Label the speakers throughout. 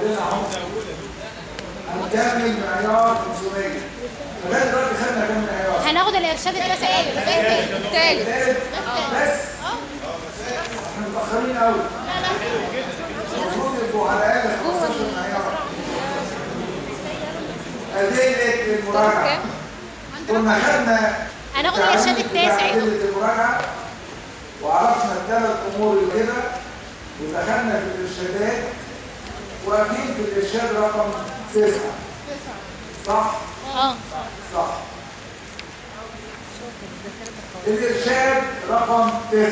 Speaker 1: عندنا اهو هنكمل معيار 500. لغايه دلوقتي خدنا كام معيار؟
Speaker 2: هناخد الارشاد التاسع الثالث
Speaker 1: بس احنا متاخرين قوي. المفروض يبقوا على الاقل 15 معيار. أدلة المراجعة كنا خدنا
Speaker 2: هناخد الارشاد التاسع
Speaker 1: أدلة المراجعة وعرفنا الثلاث أمور اللي كده ودخلنا في الإرشادات واقفين في الإرشاد رقم 9 صح؟ صح. الإرشاد رقم 9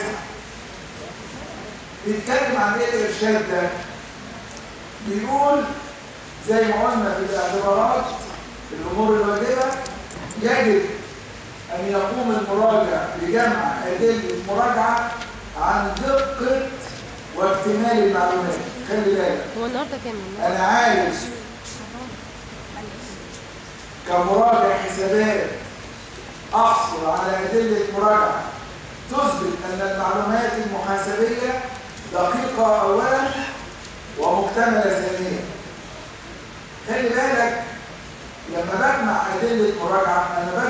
Speaker 1: بيتكلم عن إيه الإرشاد ده؟ بيقول زي ما قلنا في الاعتبارات الأمور الواجبة يجب أن يقوم المراجع بجمع أدلة المراجعة عن دقة واكتمال المعلومات. خلي بالك
Speaker 2: هو النهارده كام؟
Speaker 1: أنا عايز كمراجع حسابات أحصل على أدلة مراجعة تثبت أن المعلومات المحاسبية دقيقة أولا ومكتملة ثانيا. خلي بالك لما بجمع أدلة مراجعة أنا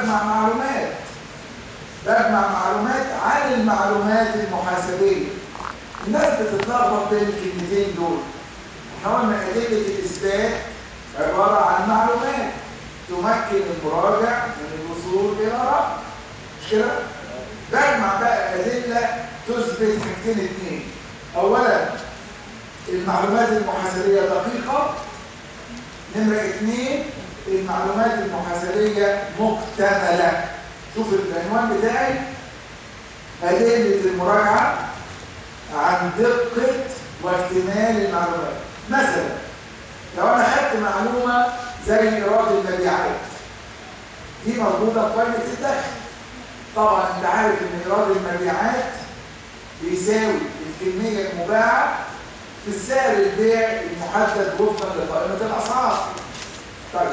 Speaker 1: بجمع معلومات عن المعلومات المحاسبية. الناس بتتلخبط بين الكلمتين دول. احنا قلنا أدلة الإثبات عبارة عن معلومات تمكن المراجع من الوصول إلى رأي، مش كده؟ بجمع بقى أدلة تثبت حاجتين اتنين. أولا المعلومات المحاسبية دقيقة. نمرة 2 المعلومات المحاسبية مكتملة. شوف العنوان بتاعي أدلة المراجعة عن دقة واكتمال المعلومات. مثلا لو أنا خدت معلومة زي إيراد المبيعات دي موجودة في قائمة الدخل. طبعا أنت عارف إن إيراد المبيعات بيساوي الكمية المباعة في السعر البيع المحدد وفقا لقائمة الأسعار. طيب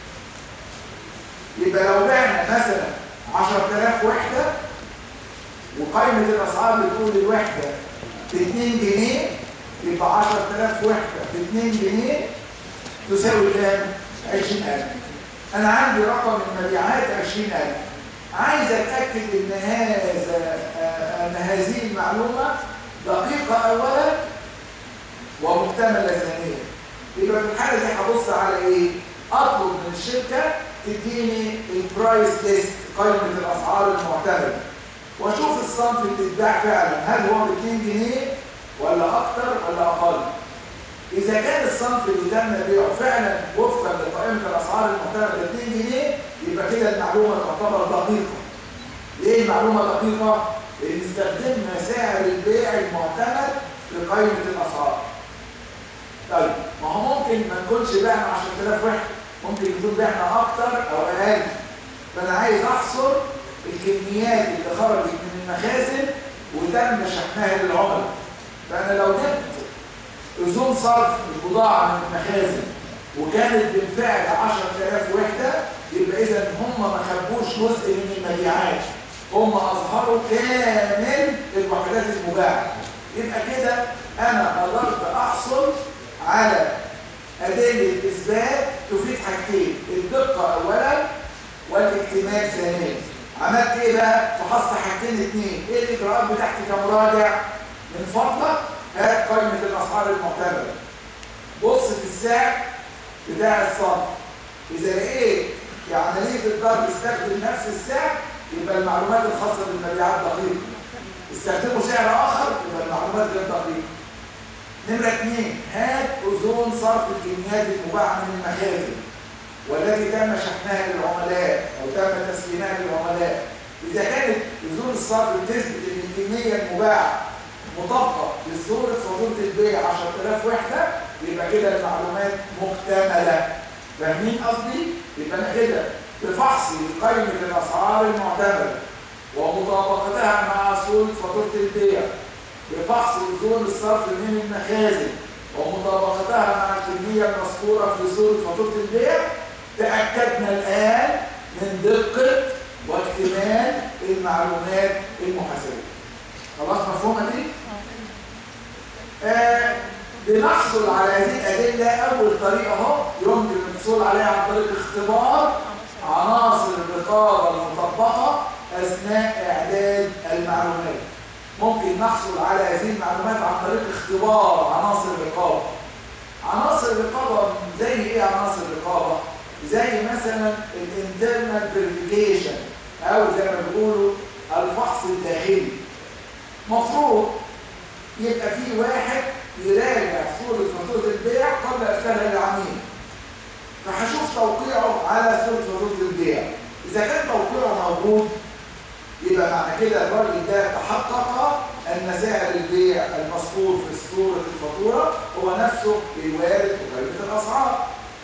Speaker 1: يبقى لو بعنا مثلا 10,000 وحدة وقائمة الأسعار بتقول الوحدة ب 2 جنيه يبقى 10,000 وحدة ب 2 جنيه تساوي كام؟ 20,000. أنا عندي رقم المبيعات 20,000. عايز أتأكد أن هذه المعلومة دقيقة أولا ومكتملة ثانيا. يبقى في الحالة دي هبص على إيه؟ أطلب من الشركة تديني البرايس ليست قائمة الأسعار المعتمدة وأشوف الصنف اللي اتباع فعلا هل هو ب 2 جنيه ولا أكتر ولا أقل. إذا كان الصنف اللي تم بيعه فعلا وفقا لقائمة الأسعار المعتمدة 2 جنيه يبقى كده المعلومة تعتبر دقيقة. ليه المعلومة دقيقة؟ لأن استخدمنا سعر البيع المعتمد لقائمة الأسعار. طيب ما هو ممكن ما نكونش بعنا 10,000 وحدة، ممكن يكون بعنا أكتر أو أقل. فأنا عايز أحصر الكميات اللي خرجت من المخازن وتم شحنها للعملاء. فأنا لو جبت رسوم صرف البضاعة من المخازن وكانت بالفعل 10,000 وحدة يبقى إذا هم ما خبوش جزء من المبيعات، هم أظهروا كامل الوحدات المباعة. يبقى كده أنا قدرت أحصل على أدلة إثبات تفيد حاجتين، الدقة أولا والاكتمال ثانيا. عملت إيه بقى؟ فحصت حاجتين اتنين. إيه الإجراءات بتاعتي كمراجع؟ من فضلك هات قائمة الأسعار المعتمدة، بص في السعر بتاع الصنف. إذا لقيت في عملية الضرب استخدم نفس السعر يبقى المعلومات الخاصة بالمبيعات دقيقة. استخدموا سعر آخر يبقى المعلومات غير دقيقة. نمرة 2 هات أذون صرف الكميات المباعة من المخازن والتي تم شحنها للعملاء أو تم تسليمها للعملاء. إذا كانت أذون الصرف بتثبت أن الكمية المباعة مطابقة لصورة فاتورة البيع 10,000 وحدة يبقى كده المعلومات مكتملة. فاهمين قصدي؟ يبقى أنا كده بفحصي قائمة الأسعار المعتمدة ومطابقتها مع صورة فاتورة البيع، بفحص أذون الصرف من المخازن ومطابقتها مع الكمية المذكورة في صورة فاتورة البيع، تأكدنا الآن من دقة واكتمال المعلومات المحاسبية. خلاص مفهومة دي؟ لنحصل على هذه الأدلة أول طريقة أهو يمكن الحصول عليها عن طريق اختبار عناصر الرقابة المطبقة أثناء إعداد المعلومات. ممكن نحصل على هذه المعلومات عن طريق اختبار عناصر الرقابة. عناصر الرقابة زي إيه عناصر الرقابة؟ زي مثلا الانترنال فيريفيكيشن أو زي ما بيقولوا الفحص الداخلي. مفروض يبقى في واحد يراجع صورة فاتورة البيع قبل إرسالها للعميل. فهشوف توقيعه على صورة فاتورة البيع. إذا كان توقيعه موجود يبقى معنى كده الراجل ده تحقق أن سعر البيع المذكور في صورة الفاتورة هو نفسه الوارد وقيمة الأسعار.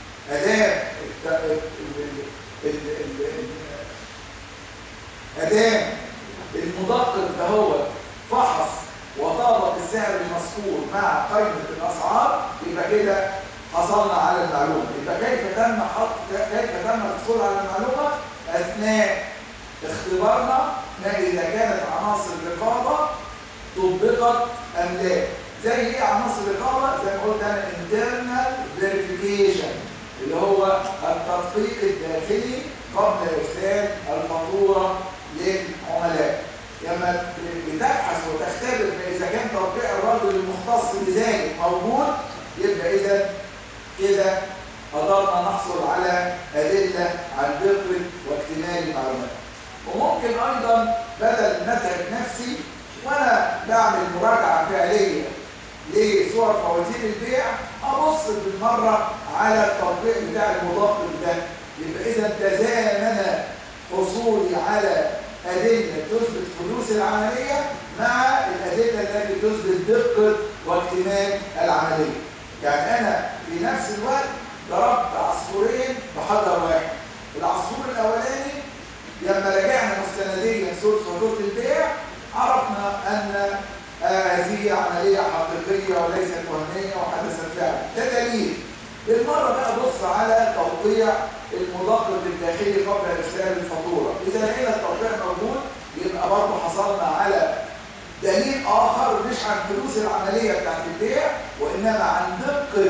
Speaker 1: أدام المدقق ده هو فحص وطابق السعر المذكور مع قيمة الأسعار يبقى كده حصلنا على المعلومة. يبقى كيف تم الحصول على المعلومة أثناء اختبارنا ما إذا كانت عناصر الرقابة طبقت أم لا. زي إيه عناصر الرقابة؟ زي ما قلت أنا internal verification اللي هو التدقيق الداخلي قبل إرسال الفاتورة للعملاء. لما بتبحث وتختبر إذا كان توقيع الرجل المختص بذلك موجود يبقى إذا كده قدرنا نحصل على أدلة عن دقة واكتمال المعلومات. وممكن أيضا بدل ما أتعب نفسي وأنا بعمل مراجعة فعلية لصور فواتير البيع أبص بالمرة على التطبيق بتاع المدقق ده. يبقى إذا تزامن حصولي على أدلة تثبت حدوث العملية مع الأدلة التي تثبت دقة واكتمال العملية. يعني أنا في نفس الوقت ضربت عصفورين بحجر واحد. العصفور الأولاني لما رجعنا مستنديا صورة فاتورة البيع عرفنا أن هذه عملية حقيقية وليست وهمية وحدثت فعلا. ده دليل. بالمرة بقى أبص على توقيع المدقق الداخلي قبل إرسال الفاتورة. إذا لقينا التوقيع موجود يبقى برضه حصلنا على دليل آخر مش عن حدوث العملية بتاعت البيع وإنما عن دقة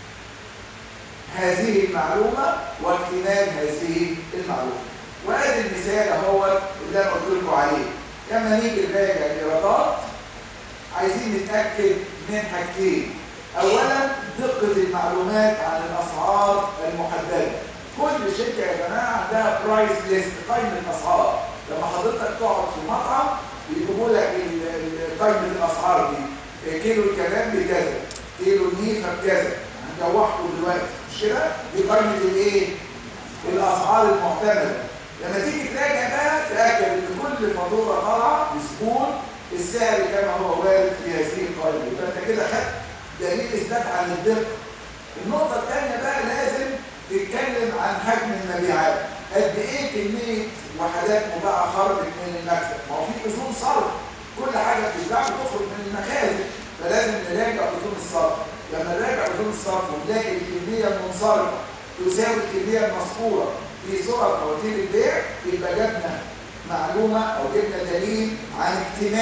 Speaker 1: هذه المعلومة واكتمال هذه المعلومة. وادي المثال اهو اللي انا قلت لكم عليه. لما نيجي نراجع الايرادات عايزين نتاكد من حاجتين. اولا دقه المعلومات عن الاسعار المحدده. كل شركه يا جماعه عندها برايس ليست قائمه اسعار. لما حضرتك تقعد في مطعم يجيبوا لك قائمه الاسعار دي. كيلو الكباب بكذا، كيلو النيفه بكذا. هنجوحكم دلوقتي مش كده؟ دي قائمه الايه؟ الاسعار المعتمده. لما تيجي تراجع بقى تأكد ان كل فاتوره طالعه بزبون السعر كما هو وارد في هذه القائمه. يبقى انت كده خدت دليل اثبات عن الدقه. النقطه الثانيه بقى لازم تتكلم عن حجم المبيعات. قد ايه كميه وحدات مباعه خرجت من المكسب؟ ما هو في اصول صرف. كل حاجه بتتباع بتخرج من المخازن. فلازم نراجع اصول الصرف. لما نراجع اصول الصرف ونلاقي الكميه المنصرفه تساوي الكميه المذكوره في صور فواتير البيع يبقى جبنا معلومة أو جبنا دليل عن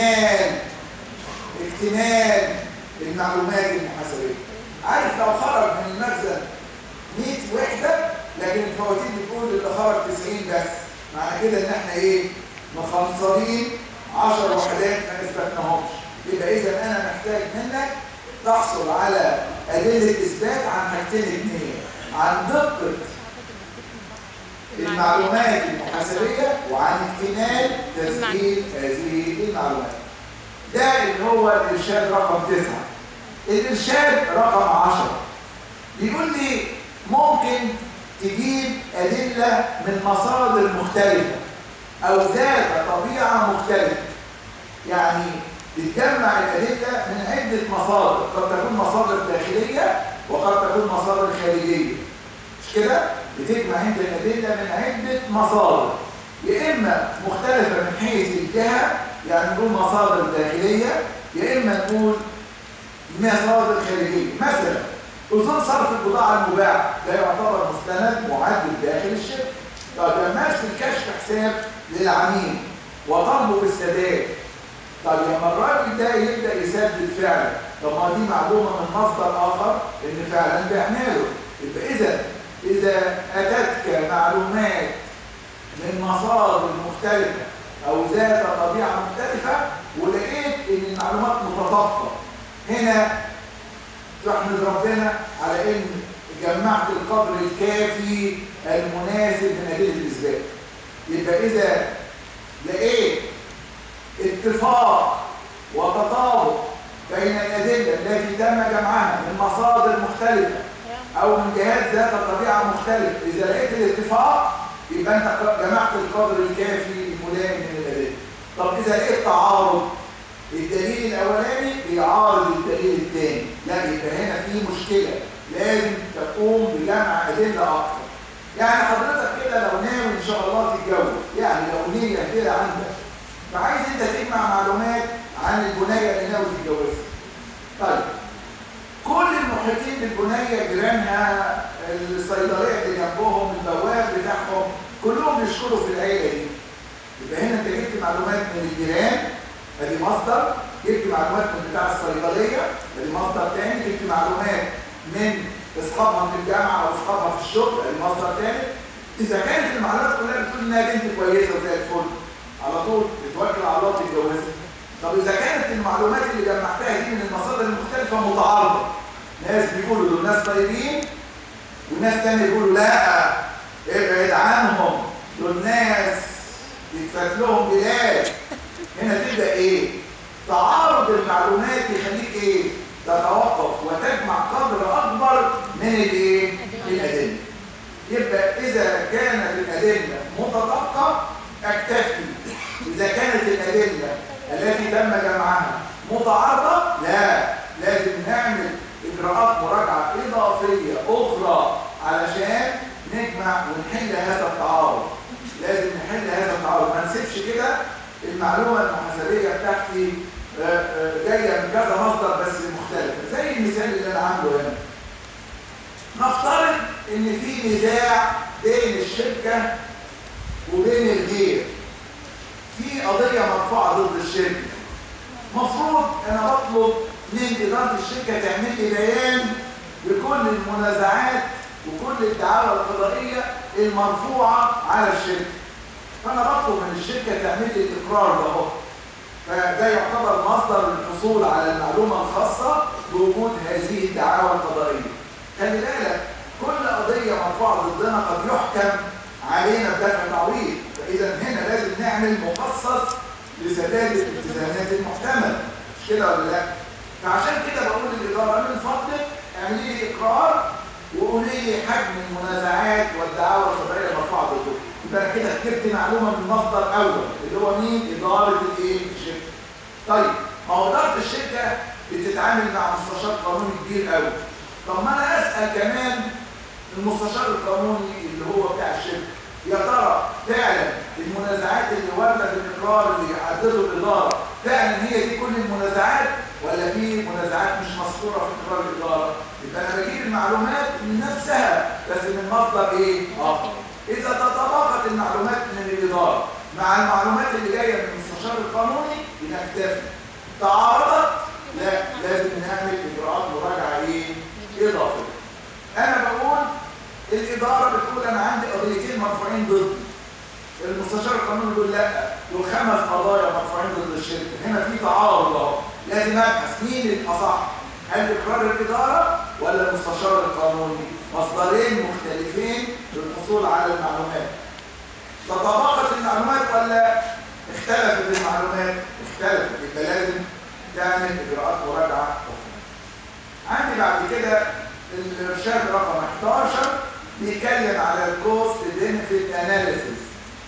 Speaker 1: اكتمال المعلومات المحاسبية. عارف لو خرج من المخزن 100 وحدة لكن الفواتير بتقول اللي خرج 90 بس، معنى كده إن إحنا إيه؟ مخنصرين 10 وحدات ما اثبتناهمش. يبقى إذا أنا محتاج منك تحصل على أدلة إثبات عن حاجتين اثنين، عن دقة المعلومات المحاسبية وعن اكتمال تسجيل هذه المعلومات. ده اللي هو الإرشاد رقم 9. الإرشاد رقم 10 بيقول لي ممكن تجيب أدلة من مصادر مختلفة أو ذات طبيعة مختلفة. يعني بتجمع الأدلة من عدة مصادر، قد تكون مصادر داخلية وقد تكون مصادر خارجية. مش كده؟ بتجمع انت الأدلة من عدة مصادر، يا إما مختلفة من حيث الجهة، يعني نقول مصادر داخلية، يا إما نقول مصادر خارجية. مثلا أصول صرف البضاعة المباعة ده يعتبر مستند معدل داخل الشركة. طب لما أرسل كشف حساب للعميل وطلبه بالسداد طب لما الراجل ده يبدا يسدد فعلا، طب ما دي معلومه من مصدر اخر ان فعلا بيعمله. يبقى اذا اتتك معلومات من مصادر مختلفه او ذات طبيعه مختلفه ولقيت ان المعلومات متطابقه، هنا تحمد ربنا على ان جمعت القدر الكافي المناسب من ادله الاثبات. يبقى اذا لقيت اتفاق وتطابق بين الادله التي تم جمعها من مصادر مختلفه او من جهات ذات طبيعه مختلفه، اذا لقيت الاتفاق يبقى انت جمعت القدر الكافي الملائم من الادله. طب اذا لقيت تعارض، الدليل الاولاني بيعارض الدليل الثاني، لا يبقى هنا في مشكله، لازم تقوم بجمع ادله اكثر. يعني حضرتك كده لو ناوي ان شاء الله تتجوز، يعني لو نيه كده عندك فعايز انت تجمع معلومات عن البنيه اللي ناوي تتجوزها. طيب كل المحيطين بالبنيه، جيرانها، الصيدليه اللي جنبهم، البواب بتاعهم، كلهم بيشكروا في العيله دي. يبقى هنا انت جبت معلومات من الجيران، ادي مصدر، جبت معلومات من بتاع الصيدليه، ادي مصدر ثاني، جبت معلومات من اصحابها في الجامعه او اصحابها في الشغل، ادي مصدر ثالث. اذا كانت المعلومات كلها بتقول انها بنت كويسه وزي الفل، على طول تتوكل على الله تتجوزها. طب اذا كانت المعلومات اللي جمعتها دي من المصادر المختلفه متعارضه، ناس بيقولوا دول ناس طيبين وناس ثانيه بيقولوا لا ابعد عنهم دول ناس يتفات لهم بلاد، هنا تبدا ايه؟ تعارض المعلومات يخليك ايه؟ تتوقف وتجمع قدر اكبر من الايه؟ الادله. يبقى اذا كانت الادله متطابقه اكتفي، اذا كانت الادله التي تم جمعها متعارضه لا، لازم نعمل اجراءات مراجعه اضافيه اخرى علشان نجمع ونحل هذا التعارض. لازم نحل هذا التعارض، ما نسيبش كده المعلومه المحاسبيه بتاعتي جايه من كذا مصدر بس مختلف. زي المثال اللي انا عامله هنا، نفترض ان في نزاع بين الشركه وبين الغير، في قضيه مرفوعه ضد الشركه، مفروض انا بطلب من اداره الشركه تعمل لي بيان بكل المنازعات وكل الدعاوى القضائيه المرفوعه على الشركه. فانا بطلب من الشركه تعمل لي الاقرار ده اهو، فده يعتبر مصدر للحصول على المعلومه الخاصه بوجود هذه الدعاوى القضائيه. خلي بالك كل قضيه مرفوعه ضدنا قد يحكم علينا بدفع تعويض، فاذا هنا لازم نعمل مخصص لسداد الالتزامات المحتمله، مش كده ولا لا؟ فعشان كده بقول للاداره من فضلك اعملي لي اقرار وقولي لي حجم المنازعات والدعاوى القضائيه المرفوعه ضدكم. يبقى انا كده كتبت معلومه من مصدر اول اللي هو مين؟ اداره الايه؟ الشركه. طيب ما هو اداره الشركه بتتعامل مع مستشار قانوني كبير قوي. طب ما انا اسال كمان المستشار القانوني اللي هو بتاع الشركه، يا ترى فعلا المنازعات اللي وارده في الاقرار اللي حدده الاداره فعلا هي دي كل المنازعات ولا في منازعات مش مذكوره في اقرار الاداره؟ يبقى انا بجيب المعلومات من نفسها بس من مصدر ايه؟ اذا تطابقت المعلومات من الاداره مع المعلومات اللي جايه من المستشار القانوني بنكتفي. تعارضت لا، لازم نعمل اجراءات مراجعه ايه؟ اضافيه. انا بقول الاداره بتقول انا عندي قضيتين مرفوعين ضدي، المستشار القانوني بيقول لا دول 5 قضايا مرفوعين ضد الشركه، هنا في تعارض اهو، لازم ابحث مين الاصح، هل اقرار الاداره ولا المستشار القانوني؟ مصدرين مختلفين للحصول على المعلومات. تطابقت المعلومات ولا اختلفت المعلومات؟ اختلفت، يبقى لازم تعمل اجراءات مراجعه اخرى. عندي بعد كده الارشاد رقم 11 بيتكلم على الكوست بنفيت اناليسيس.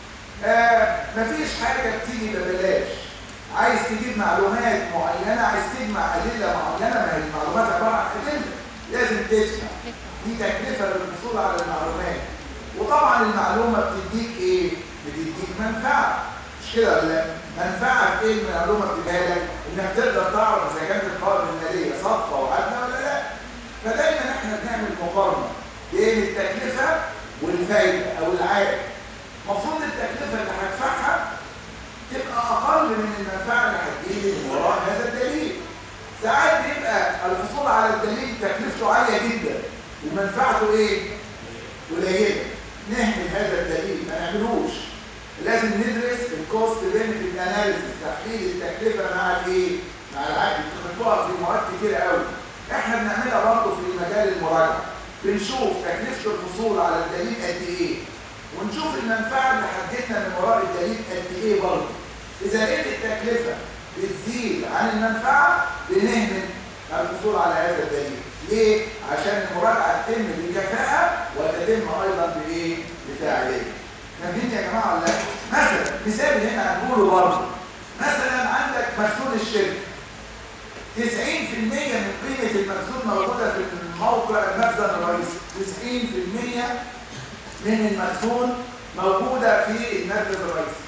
Speaker 1: مفيش حاجه بتيجي ببلاش، عايز تجيب معلومات معينه، عايز تجمع ادله معينه، ما هي المعلومات عباره عن ادله لازم تدفع، دي تكلفه للحصول على المعلومات. وطبعا المعلومه بتديك ايه؟ بتديك منفعه، مش كده ولا؟ منفعه في ايه المعلومه بتديها لك؟ انك تقدر تعرف اذا كانت القوائم الماليه صادقه وعادله ولا لا. فدايما احنا بنعمل مقارنه بين التكلفه والفائده او العائد. المفروض التكلفه اللي هدفعها تبقى اقل اقل من المنفعه اللي هتجيلي من وراء هذا الدليل. ساعات بيبقى الحصول على الدليل تكلفته عاليه جدا ومنفعته ايه؟ قليله. نهمل هذا الدليل، ما نعملوش. لازم ندرس الكوست بينفيت اناليسيس، تحليل التكلفه مع الايه؟ مع العقد. بتاخدوها في مواد كتيره قوي. احنا بنعملها برضه في مجال المراجعه. بنشوف تكلفه الحصول على الدليل قد ايه، ونشوف المنفعه اللي حددنا من وراء الدليل قد ايه برضه. اذا لقيت التكلفه بتزيد عن المنفعه بنهمل الحصول على هذا الدليل. ليه؟ عشان المراجعه تتم بكفاءه وتتم ايضا بايه؟ بفاعليه. فاهمين يا جماعه ولا لا؟ مثلا مثال هنا هنقوله برضه. مثلا عندك مخزون الشركه 90% من قيمه المخزون موجوده في الموقع المخزن الرئيسي. 90% من المخزون موجوده في المركز الرئيسي.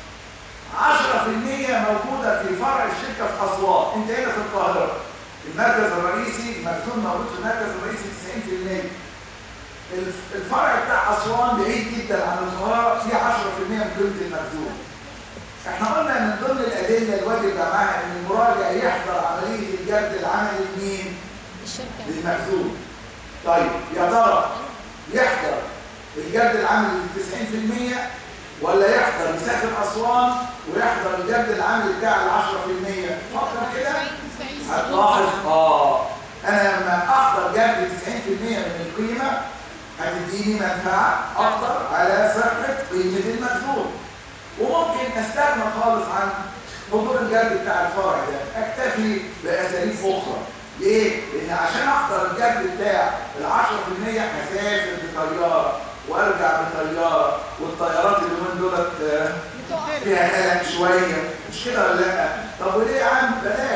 Speaker 1: 10% موجوده في فرع الشركه في اسوان. انت هنا في القاهره. المركز الرئيسي المخزون موجود في المركز الرئيسي 90%. الفرع بتاع اسوان بعيد جدا عن القاهره، فيه 10% من قيمه المخزون. احنا قلنا من ضمن الادله الواجب معاها ان المراجع يحضر عمليه الجرد العملي لمين؟
Speaker 2: الشركه
Speaker 1: للمخزون. طيب يا ترى يحضر الجرد العملي ل 90% ولا يحضر يسافر اسوان ويحضر الجرد العملي بتاع ال 10%؟ فكر كده هتلاحظ انا لما احضر جرد 90% من القيمه هتديني منفعه اكتر على صحه قيمه المخزون. وممكن استغنى خالص عن حضور الجرد بتاع الفرع ده، اكتفي باساليب اخرى. ليه؟ لان عشان احضر الجرد بتاع ال 10% هسافر بطياره وارجع بطياره، والطيارات اليومين دولت فيها قلق شويه، مش كده ولا لا؟ طب وليه يا عم؟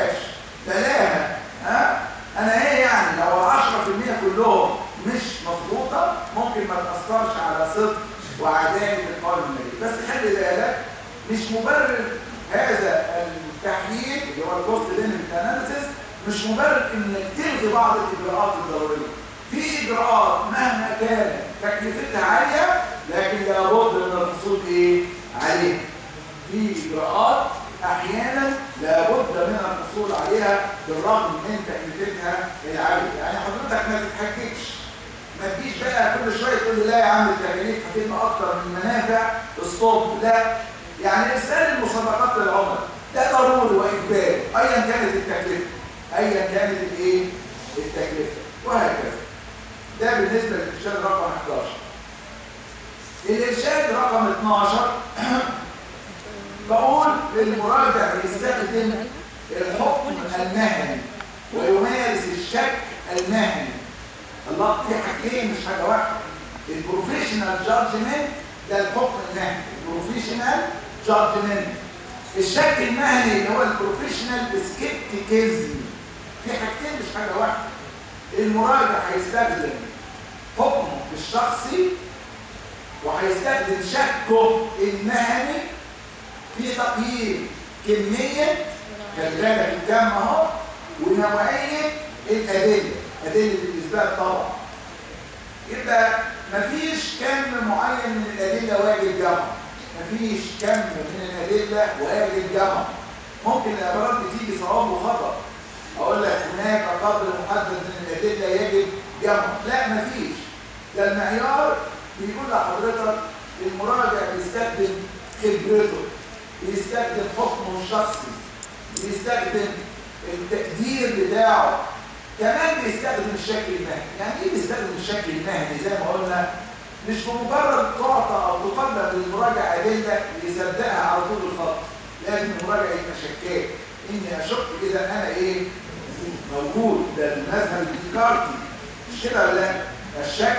Speaker 1: بلاها. انا ايه يعني لو 10% كلهم مش مظبوطه ممكن ما تاثرش على صدق وعداله القوائم الماليه. بس خلي بالك مش مبرر هذا التحليل اللي هو الكوست بينفيت اناليسيس، مش مبرر انك تلغي بعض الاجراءات الضروريه. في اجراءات مهما كانت تكلفتها عاليه لكن لابد من الحصول عليها. في اجراءات احيانا لابد من الحصول عليها بالرغم من تكلفتها العاليه. يعني حضرتك ما تتحججش، ما تجيش بقى كل شويه تقول لي لا يا عم التكاليف هتبقى اكتر من المنافع، ستوب. لا، يعني ارسال المسابقات للعملاء ده ضروري واجباري ايا كانت التكلفه، التكلفه وهكذا. ده بالنسبه للارشاد رقم 11. الارشاد رقم 12 بقول للمراجع يستخدم الحكم المهني ويمارس الشك المهني. الله، في حاجتين مش حاجه واحده. البروفيشنال جادجمنت ده الحكم المهني، البروفيشنال جادجمنت. الشك المهني اللي هو البروفيشنال سكيبتيكيزم. في حاجتين مش حاجه واحده. المراجع هيستخدم حكمه الشخصي وهيستخدم شكه المهني في تقييم كميه، خلي بالك الكم اهو، ونوعيه الادله، ادله الاثبات طبعا. يبقى مفيش كم معين من الادله واجب جمع، مفيش كم من الادله واجب جمع. ممكن العبارات بتيجي صواب وخطا، اقول لك هناك قدر محدد من الادله يجب جمع، لا مفيش. ده المعيار بيقول لحضرتك المراجع بيستخدم خبرته، بيستخدم حكمه الشخصي، بيستخدم التقدير بتاعه، كمان بيستخدم الشكل المهني. يعني ايه بيستخدم الشكل المهني؟ زي ما قلنا مش بمجرد تعطى او تقدم للمراجع ادله يصدقها على طول الخط، لازم المراجع يبقى شكاك، اني اشك اذا انا موجود. ده المذهب الديكارتي، مش كده ولا لا؟ الشك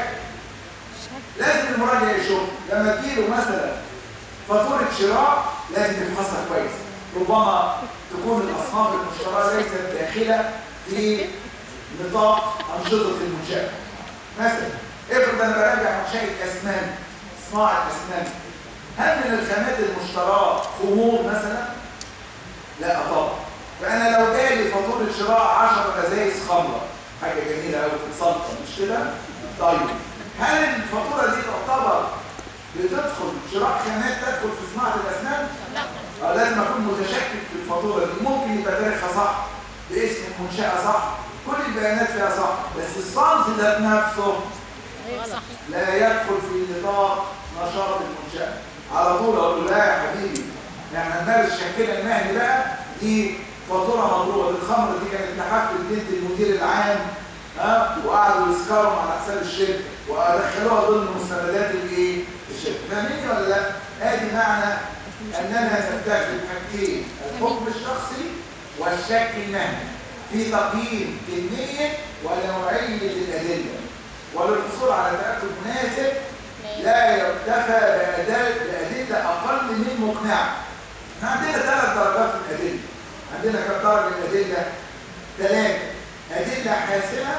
Speaker 1: لازم المراجع يشك. لما تجيله مثلا فاتوره شراء لازم يفحصها كويس، ربما تكون الاصناف المشتراه ليست داخله في نطاق انشطه المنشاه. مثلا افرض انا براجع منشاه اسنان، صناعه اسنان، هل من الخامات المشتراه خمور مثلا؟ لا طبعا. فانا لو جالي فاتوره شراء 10 ازايز خمره، حاجه جميله قوي في السلطه، مش كده؟ طيب هل الفاتوره دي تعتبر بتدخل شراء خامات تدخل في صناعه الاسنان؟ لا لازم اكون متشكك في الفاتوره دي. ممكن يبقى تاريخها صح، باسم المنشاه صح، كل البيانات فيها صح، بس الصنف ذات نفسه
Speaker 2: صح.
Speaker 1: لا يدخل في نطاق نشاط المنشاه. على طول اقول له لا يا حبيبي، يعني هنمارس شكلنا المهني بقى، دي فاتوره مضروبه بالخمر، دي كانت لحفله بنت المدير العام، وقعدوا يسكروا على حساب الشركه وادخلوها ضمن مستندات الايه؟ الشركه. فاهميني ولا لا؟ ادي معنى اننا نستخدم حاجتين: الحكم الشخصي والشك المهني في تقييم كميه ونوعيه الادله. وللحصول على تاكد مناسب لا يكتفى بادله اقل من مقنعه. احنا عندنا 3 درجات في الادله. عندنا كم درجه الادله؟ 3: ادله حاسمه،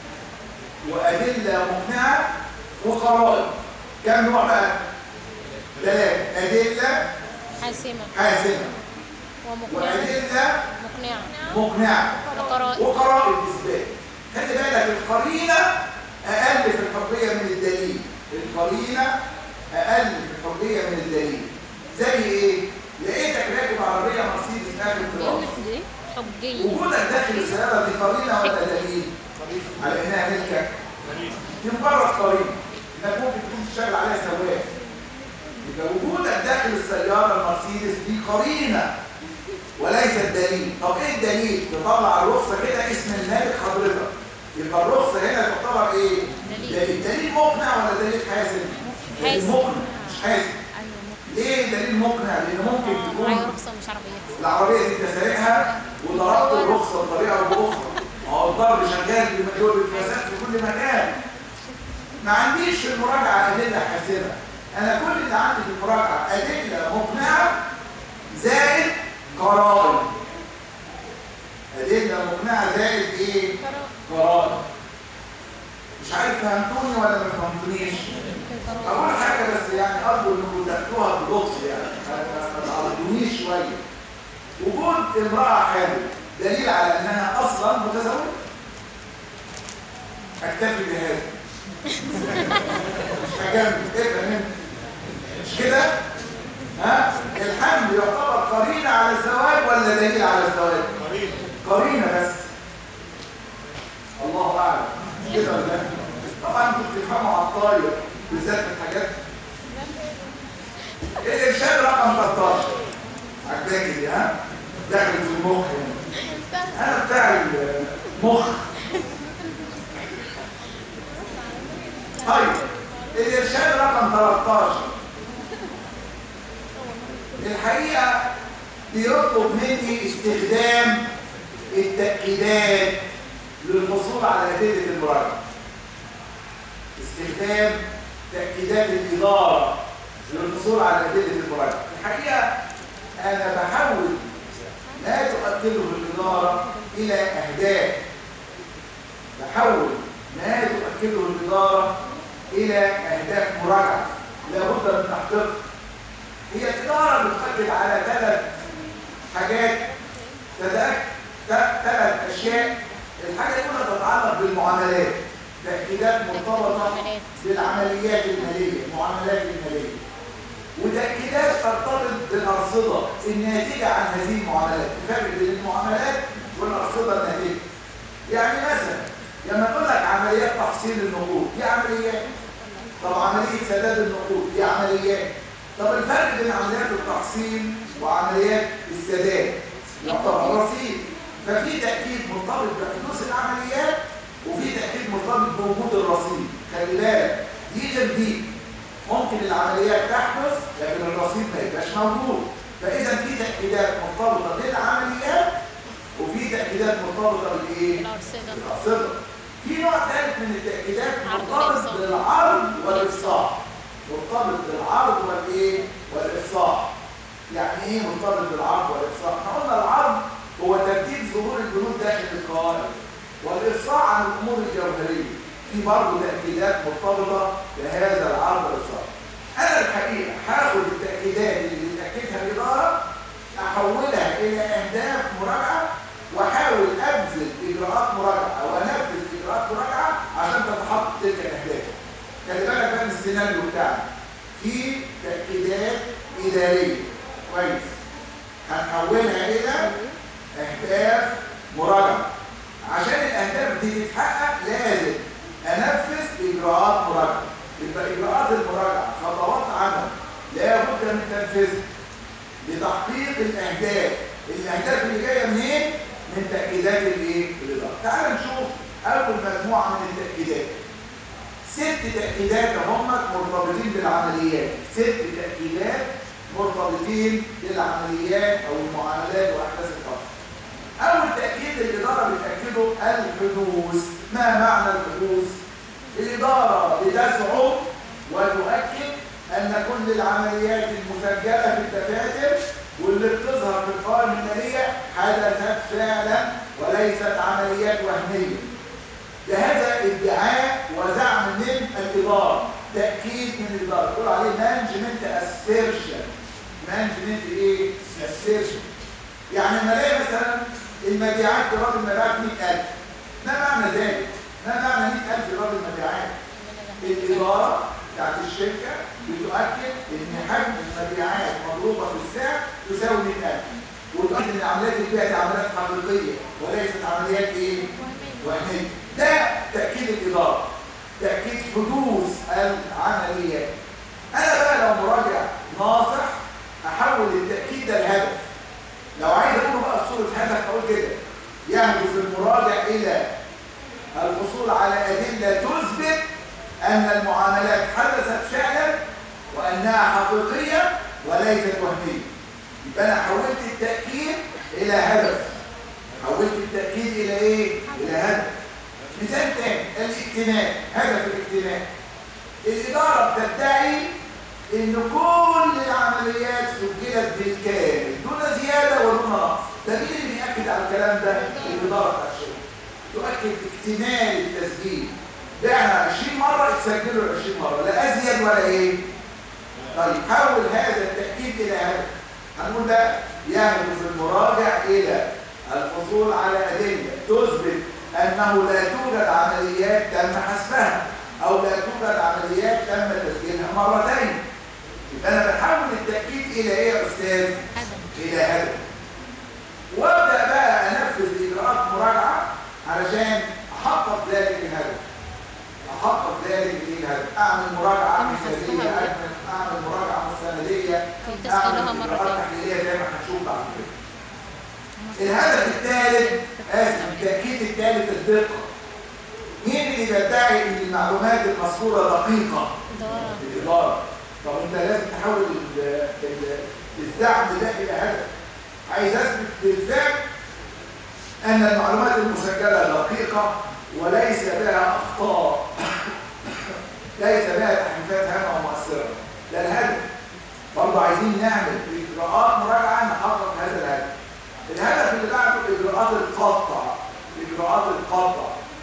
Speaker 1: وادله مقنعه، وقرائن. كم نوع بقى؟ 3: ادله حاسمه وادله مقنعه وقرائن اثبات. خلي بالك، القرينه اقل في الحريه من الدليل. القرينه اقل في الحريه من الدليل. زي ايه؟ لقيتك راكب عربيه مرسيدس اخر الطريق، وجودك داخل السياره دي قرينه ولا دليل على انها ملكك؟ دي مجرد قرينه، انك ممكن تكون تشتغل عليها سواق. يبقى وجودك داخل السياره المرسيدس دي قرينه وليست دليل. طب ايه الدليل؟ تطلع الرخصه كده اسم المالك حضرتك، يبقى الرخصه هنا تعتبر ايه؟ دليل. دليل مقنع ولا دليل حاسم؟ دليل مقنع مش حاسم. ليه دليل مقنع؟ لان ممكن تكون
Speaker 2: رخصه مش عربيه،
Speaker 1: العربيه دي انت سارقها وضربت الرخصه بطريقه او باخرى. الضرب شغال بمليون الفساد في كل مكان. ما عنديش في المراجعه ادله حاسمه، انا كل اللي عندي في المراجعه ادله مقنعه زائد قرائن. ادله مقنعه زائد ايه؟ قرائن. مش عارف فهمتوني ولا ما فهمتونيش؟ اقول حاجه بس يعني ارجو انكم تاخدوها بلطف، يعني ما تعرضونيش شويه. وجود امراه حامل دليل على انها اصلا متزوجه. اكتفي بهذا. مش هكمل. ايه فهمت؟ مش كده؟ الحمل يعتبر قرينه على الزواج ولا دليل على الزواج؟ قرينه بس. الله اعلم. كده ولا لا؟ طبعا انتوا بتفهموا على الطاير بالذات في الحاجات. الارشاد رقم 13 عجباكي دي؟ داخل في المخ هنا. انا بتاع المخ. طيب الارشاد رقم 13 الحقيقه بيطلب مني استخدام التأكيدات للحصول على أدلة المراجعة. استخدام تأكيدات الإدارة للحصول على أدلة المراجعة. الحقيقة أنا بحول ما تؤكده الإدارة إلى أهداف. بحول ما تؤكده الإدارة إلى أهداف مراجعة لابد من تحقيقها. هي الإدارة بتؤكد على 3 حاجات، 3 أشياء. الحاجة الأولى تتعلق بالمعاملات، تأكيدات مرتبطة بالعمليات المالية، المعاملات المالية. وتأكيدات ترتبط بالأرصدة الناتجة عن هذه المعاملات. الفرق بين المعاملات والأرصدة الناتجة. يعني مثلا لما نقول لك عمليات تحصيل النقود دي عمليات، طب عملية سداد النقود دي عمليات. طب الفرق بين عمليات التحصيل وعمليات السداد يعتبر رصيد. ففي تأكيد مرتبط بحدوث العمليات وفي تأكيد مرتبط بوجود الرصيد. خلي بالك دي غير دي. ممكن العمليات تحدث لكن الرصيد ما يبقاش موجود. فإذا في تأكيدات مرتبطة بالعمليات وفي تأكيدات مرتبطة بالإيه؟ بالأرصدة. في نوع ثالث من التأكيدات مرتبط بالعرض والإفصاح. مرتبط بالعرض والإيه؟ والإفصاح. يعني إيه مرتبط بالعرض والإفصاح؟ احنا قلنا العرض هو ترتيب ظهور البنود داخل القوائم، والإفصاح عن الأمور الجوهرية. في برضه تأكيدات مرتبطة بهذا العرض والإفصاح. أنا الحقيقة هاخد التأكيدات اللي تأكدها الإدارة أحولها إلى أهداف مراجعة وأحاول أبذل إجراءات مراجعة أو أنفذ إجراءات مراجعة عشان تتحقق تلك الأهداف. خلي بالك بقى من السيناريو بتاعنا. في تأكيدات إدارية كويس، هنحولها الى اهداف مراجعه. عشان الاهداف دي تتحقق لازم انفذ اجراءات مراجعه. يبقى اجراءات المراجعه خطوات عمل لابد من تنفيذها لتحقيق الاهداف. الاهداف اللي جايه منين؟ من تاكيدات الايه؟ الاداره. تعال نشوف اول مجموعه من التاكيدات. 6 تاكيدات هم مرتبطين بالعمليات. 6 تاكيدات مرتبطين بالعمليات او المعاملات واحداث الفتره. اول تاكيد الاداره بتاكده الحدوث. ما معنى الحدوث؟ الاداره بتسعى وتؤكد ان كل العمليات المسجله في الدفاتر واللي بتظهر في القوائم الماليه حدثت فعلا وليست عمليات وهميه. هذا ادعاء وزعم من الاداره، تاكيد من الاداره، تقول عليه مانجمنت اسيرشن. مانجمنت ايه؟ اسيرشن. يعني لما الاقي مثلا المبيعات في راجل مبيعات 100,000، ما معنى ذلك؟ ما معنى 100,000 في راجل مبيعات؟ الاداره بتاعت الشركه بتؤكد ان حجم المبيعات مضروبه في السعر تساوي 100,000، وتؤكد ان العمليات اللي فيها دي عمليات حقيقيه وليست عمليات ايه؟ وهميه. ده تاكيد الاداره، تاكيد حدوث العمليات. انا بقى لو مراجع ناصح احول التاكيد ده لهدف. لو عايز اقول بقى صوره هدف اقول كده: يهدف المراجع الى الحصول على ادله تثبت ان المعاملات حدثت فعلا وانها حقيقيه وليست وهميه. يبقى انا حولت التاكيد الى هدف. حولت التاكيد الى ايه؟ الى هدف. مثال تاني: الائتمان. هدف الائتمان: الاداره بتدعي ان كل العمليات سجلت بالكامل دون زياده ودون نقص. ده مين اللي بيأكد على الكلام ده؟ الاداره بتاعت الشركه. تؤكد اكتمال التسجيل. بعنا 20 مره اتسجلوا 20 مره، لا ازيد ولا ايه؟ طيب حول هذا التاكيد الى هدف. هنقول ده يهدف المراجع الى الحصول على ادله تثبت انه لا توجد عمليات تم حسبها او لا توجد عمليات تم تسجيلها مرتين. يبقى انا بحول التاكيد الى ايه يا استاذ؟ الى هدف. وابدا بقى انفذ اجراءات مراجعه علشان احقق ذلك الهدف. احقق ذلك الهدف. اعمل مراجعه مثاليه، اعمل مراجعه مستنديه، اعمل اجراءات تحليليه زي ما هنشوف بعد كده. الهدف الثالث، التاكيد الثالث: الدقه. مين اللي بيدعي ان المعلومات المذكوره دقيقه؟ الاداره. طب انت لازم تحول الزعم ده الى هدف. عايز اثبت بالفعل ان المعلومات المسجله دقيقه وليس بها اخطاء، ليس بها تحريفات هامه ومؤثره. ده الهدف. برضه عايزين نعمل اجراءات مراجعه نحقق هذا الهدف. الهدف اللي بعده اجراءات القطع. اجراءات القطع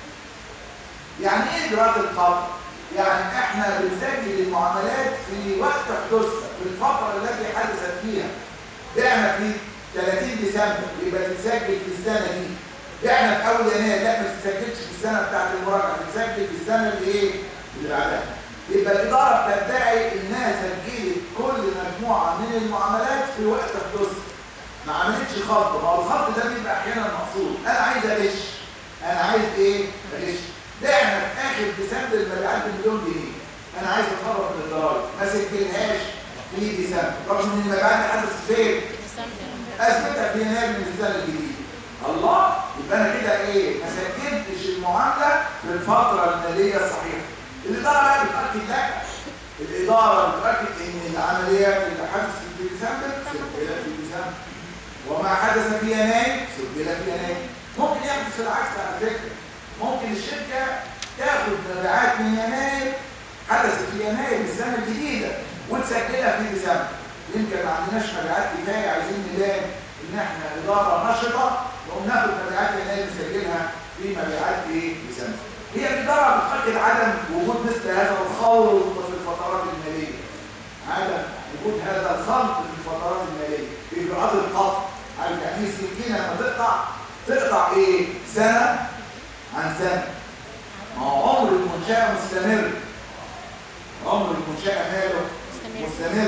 Speaker 1: يعني ايه اجراءات القطع؟ يعني احنا بنسجل المعاملات في وقت حدوثها، في الفتره التي حدثت فيها. بعنا في 30 ديسمبر يبقى تتسجل في السنه دي. بعنا في اول يناير لا ما تتسجلش في السنه بتاعت المراجعه، تتسجل في السنه اللي ايه؟ اللي بعدها. يبقى الاداره بتدعي انها سجلت كل مجموعه من المعاملات في وقت حدوثها. ما عملتش خط. ما هو الخط ده بيبقى احيانا مقصود. انا عايز اغش. انا عايز ايه؟ اغش. بعنا في اخر ديسمبر المبيعات ب1,000,000 جنيه. انا عايز اتخرج من الضرايب، ما سجلهاش في ديسمبر، رغم ان المبيعات حدثت فين؟ اثبتها في يناير من السنه الجديده. الله، يبقى انا كده ايه؟ ما سجلتش المعامله في الفتره الماليه الصحيحه. الاداره بقى بتاكد لا. الاداره بتاكد ان العمليات اللي حدثت في ديسمبر سجلت في ديسمبر، وما حدث في يناير سجلت في يناير. ممكن يحدث العكس على فكره. ممكن الشركه تاخد مبيعات من يناير حدثت في يناير من السنه الجديده وتسجلها في ديسمبر. يمكن ما عندناش مبيعات كفايه، عايزين نلاقي ان احنا اداره نشطه ونقوم ناخد مبيعات يناير نسجلها في مبيعات ايه؟ ديسمبر. هي الاداره بتاكد عدم وجود مثل هذا الخلط في الفترات الماليه. عدم وجود هذا الخلط في الفترات الماليه. اجراءات القطع. عارف يعني السكينه لما تقطع ايه؟ سنه عن سنه. ما هو عمر المنشاه مستمر. عمر المنشاه ماله؟ مستمر.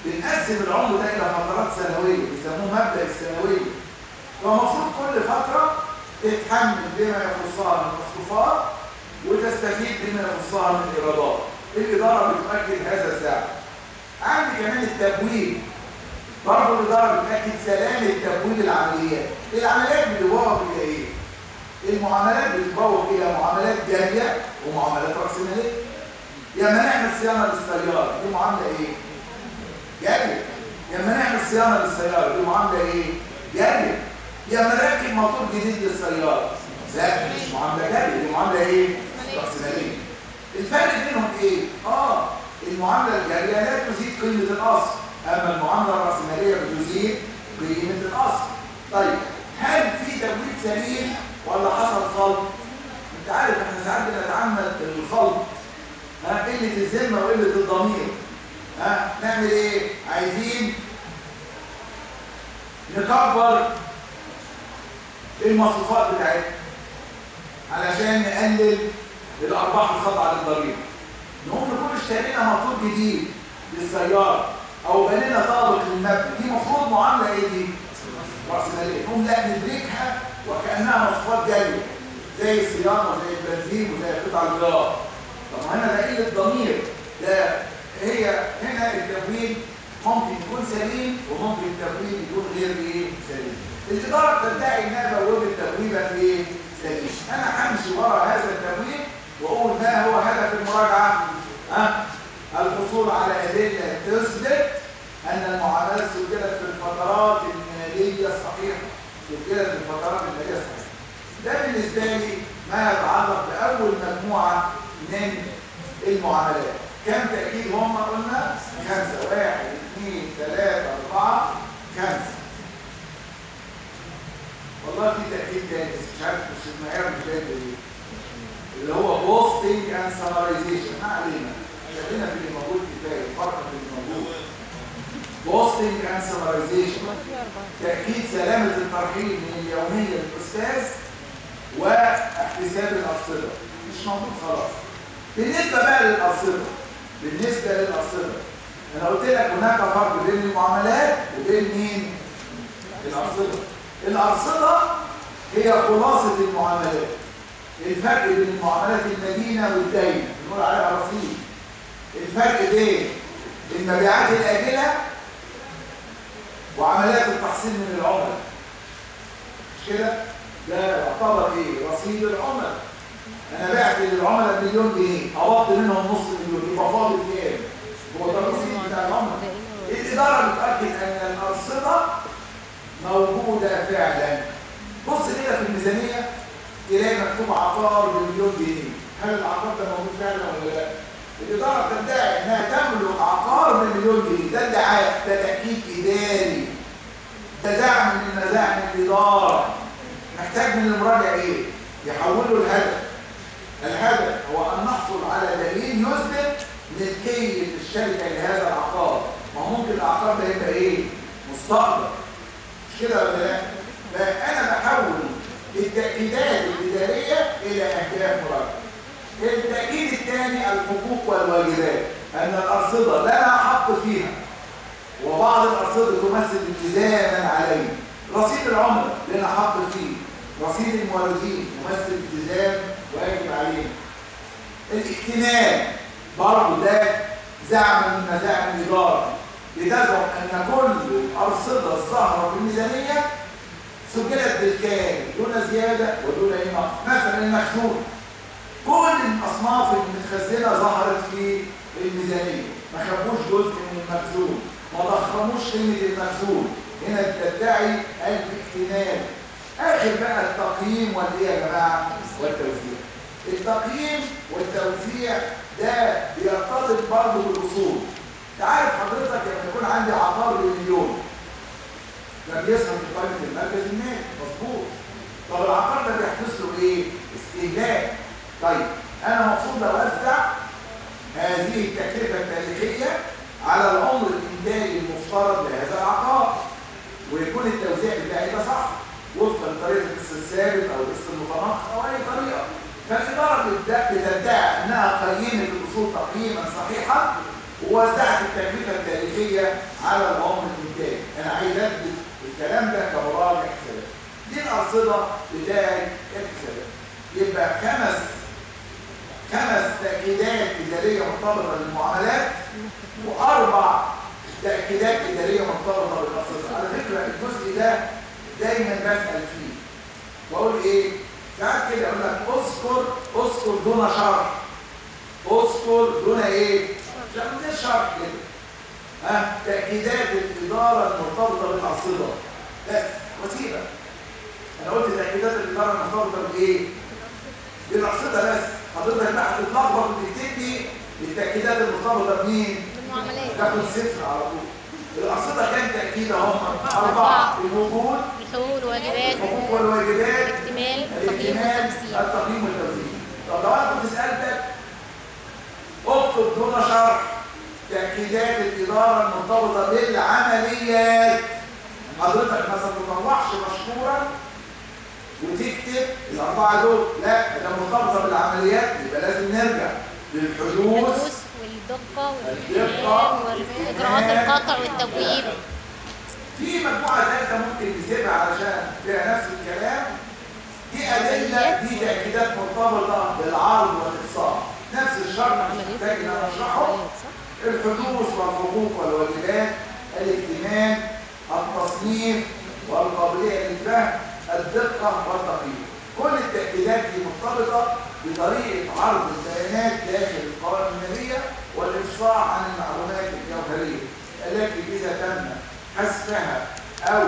Speaker 1: بنقسم العمر ده الى فترات سنويه بيسموه مبدا السنويه. فالمفروض كل فتره تتحمل بما يخصها من مصروفات وتستفيد بما يخصها من ايرادات. الاداره بتؤكد هذا السعر. عندي كمان التبويب، برضه الاداره بتاكد سلامه تبويب العمليات. العمليات بتتبوب الى ايه؟ المعاملات بتتبوب الى معاملات جاريه ومعاملات راسماليه. لما نعمل صيانه للسياره دي معامله ايه؟ جاريه. لما نعمل صيانه للسياره دي معامله ايه؟ جاريه. لما نركب موتور جديد للسياره لا مش معامله جاريه، دي معامله ايه؟ راسماليه. الفرق بينهم ايه؟ المعامله الجاريه لا تزيد قيمه الاصل، اما المعامله الراسماليه بتزيد قيمه الاصل. طيب هل في تبويب سليم ولا حصل خلط؟ انت عارف احنا ساعات بنتعمد الخلط، قله الذمه وقله الضمير. نعمل ايه؟ عايزين نكبر المصروفات بتاعتنا علشان نقلل الارباح الخاضعه للضريبه. نقوم نكون اشترينا موتور جديد للسياره او بنينا طابق للمبنى، دي المفروض معامله ايه دي؟ راسماليه. نقوم لا ندركها وكانها مصروفات جاريه زي الصيانه وزي البنزين وزي قطع الغيار. طب هنا ده قله ضمير. ده هي هنا التمويل ممكن يكون سليم وممكن التمويل يكون غير ايه؟ سليم. الاداره بتدعي انها بوابه تمويلا ايه؟ سليم. انا همشي ورا هذا التمويل واقول ما هو هدف المراجعه؟ الحصول على ادله تثبت ان المعاملات سجلت في الفترات الماليه الصحيحه. سجلت في الفترات الماليه الصحيحه. ده بالنسبه لي ما يتعلق باول مجموعه من المعاملات. كم تاكيد هم قلنا؟ 5. 1 2 3 4 5. والله في تاكيد تاني بس مش عارف مش المعيار مش جاي ايه، اللي هو بوستنج اند سمرايزيشن. ما علينا، خلينا في اللي موجود كفايه، الفرق في اللي موجود. بوستنج اند سمرايزيشن تاكيد سلامه الترحيل من اليوميه للاستاذ واحتساب الارصده. مش موجود خلاص. بالنسبه بقى للارصده، انا قلت لك هناك فرق بين المعاملات وبين مين؟ الارصده. الارصده هي خلاصه المعاملات. الفرق بين المعاملات المدينه والداينه بنقول عليها رصيد. الفرق بين المبيعات الاجله وعمليات التحصيل من العملاء. مش كده؟ ده يعتبر ايه؟ رصيد العملاء. انا بعت للعملاء بمليون جنيه، قبضت منهم نص مليون، يبقى فاضل كام؟ هو ده الرصيد بتاع العملاء. الاداره بتاكد ان الارصده موجوده فعلا. بص كده في الميزانيه تلاقي مكتوب عقار بمليون جنيه. هل العقار ده موجود فعلا ولا لا؟ الاداره بتدعي انها تملك عقار بمليون جنيه. ده ادعاء، ده تاكيد اداري، ده دعم من مزاعم الاداره. محتاج من المراجع ايه؟ يحولوا الهدف هو ان نحصل على دليل يثبت ملكيه الشركه لهذا العقار. ما هو ممكن العقار ده يبقى ايه؟ مستقبل. مش كده ولا لا؟ فانا بحول التاكيدات الاداريه الى اهداف مراجعه. التاكيد الثاني الحقوق والواجبات، ان الارصده لنا حق فيها وبعض الارصده تمثل التزاما علينا. رصيد العملاء لنا حق فيه، رصيد الموردين يمثل التزام واجب علينا. الاكتمال برضه ده زعم من مزاعم الاداره، بتزعم ان كل الارصده الظاهره في الميزانيه سجلت بالكامل دون زياده ودون اي نقص. مثلا المخزون، كل الاصناف المتخزنه ظهرت في الميزانيه، ما خبوش جزء من المخزون، ما ضخموش قيمه المخزون. هنا بتدعي الاكتمال. اخر بقى التقييم والايه يا جماعه؟ والتوزيع. التقييم والتوزيع ده بيرتبط برضه بالاصول. انت عارف حضرتك لما يكون عندي عقار بمليون ده بيظهر في قائمه المركز المالي، مظبوط. طب العقار ده بيحدث له ايه؟ استهلاك. طيب انا المفروض اوزع هذه التكلفه التاريخيه على العمر الانتاجي المفترض لهذا العقار، ويكون التوزيع بتاعي ده صح وفقا لطريقه القسط الثابت او القسط المتناقص او اي طريقه. فالاداره بتدعي انها قيمت الاصول تقييما صحيحا ووزعت التكلفه التاريخيه على العمر الانتاجي. انا عايز اثبت الكلام ده كمراجع حسابات. دي الارصده بتاعت الحسابات. يبقى خمس تاكيدات اداريه مرتبطه بالمعاملات واربع تاكيدات اداريه مرتبطه بالارصده. على فكره الجزء ده دايما بسال فيه واقول ايه؟ ساعات كده اقول لك اذكر دون شرح. اذكر دون ايه؟ لا من شرح كده. تاكيدات الاداره المرتبطه بالارصده بس وسيله. انا قلت تاكيدات الاداره المرتبطه بايه؟ بالارصده بس. حضرتك بقى هتتلخبط وتكتب لي التاكيدات المرتبطه بمين؟
Speaker 2: بالمعاملات.
Speaker 1: تاخد صفر على طول. الارصده كام تاكيد هم؟ 4. الوجود،
Speaker 2: الحقوق والواجبات،
Speaker 1: الحقوق والواجبات،
Speaker 2: الاكتمال، التقييم والتوزيع.
Speaker 1: التقييم والتوزيع. طب لو انا كنت سالتك اكتب دون شرح تاكيدات الاداره المرتبطه بالعمليات، حضرتك ما تطلعش مشكورا وتكتب الاربعه دول. لا، ده مرتبطه بالعمليات يبقى لازم نرجع للحدوث
Speaker 2: والدقه والاجراءات القطع والتبويب.
Speaker 1: في مجموعه ثالثه ممكن نسيبها علشان فيها نفس الكلام. دي ادله، دي تاكيدات مرتبطه بالعرض والافصاح. نفس الشرط مش محتاج ان انا اشرحه. الحدوث والحقوق والواجبات، الاهتمام، التصنيف والقابليه للفهم، الدقه والتقييم. كل التاكيدات دي مرتبطه بطريقه عرض البيانات داخل القوائم الماليه والافصاح عن المعلومات الجوهريه التي اذا تم حذفها او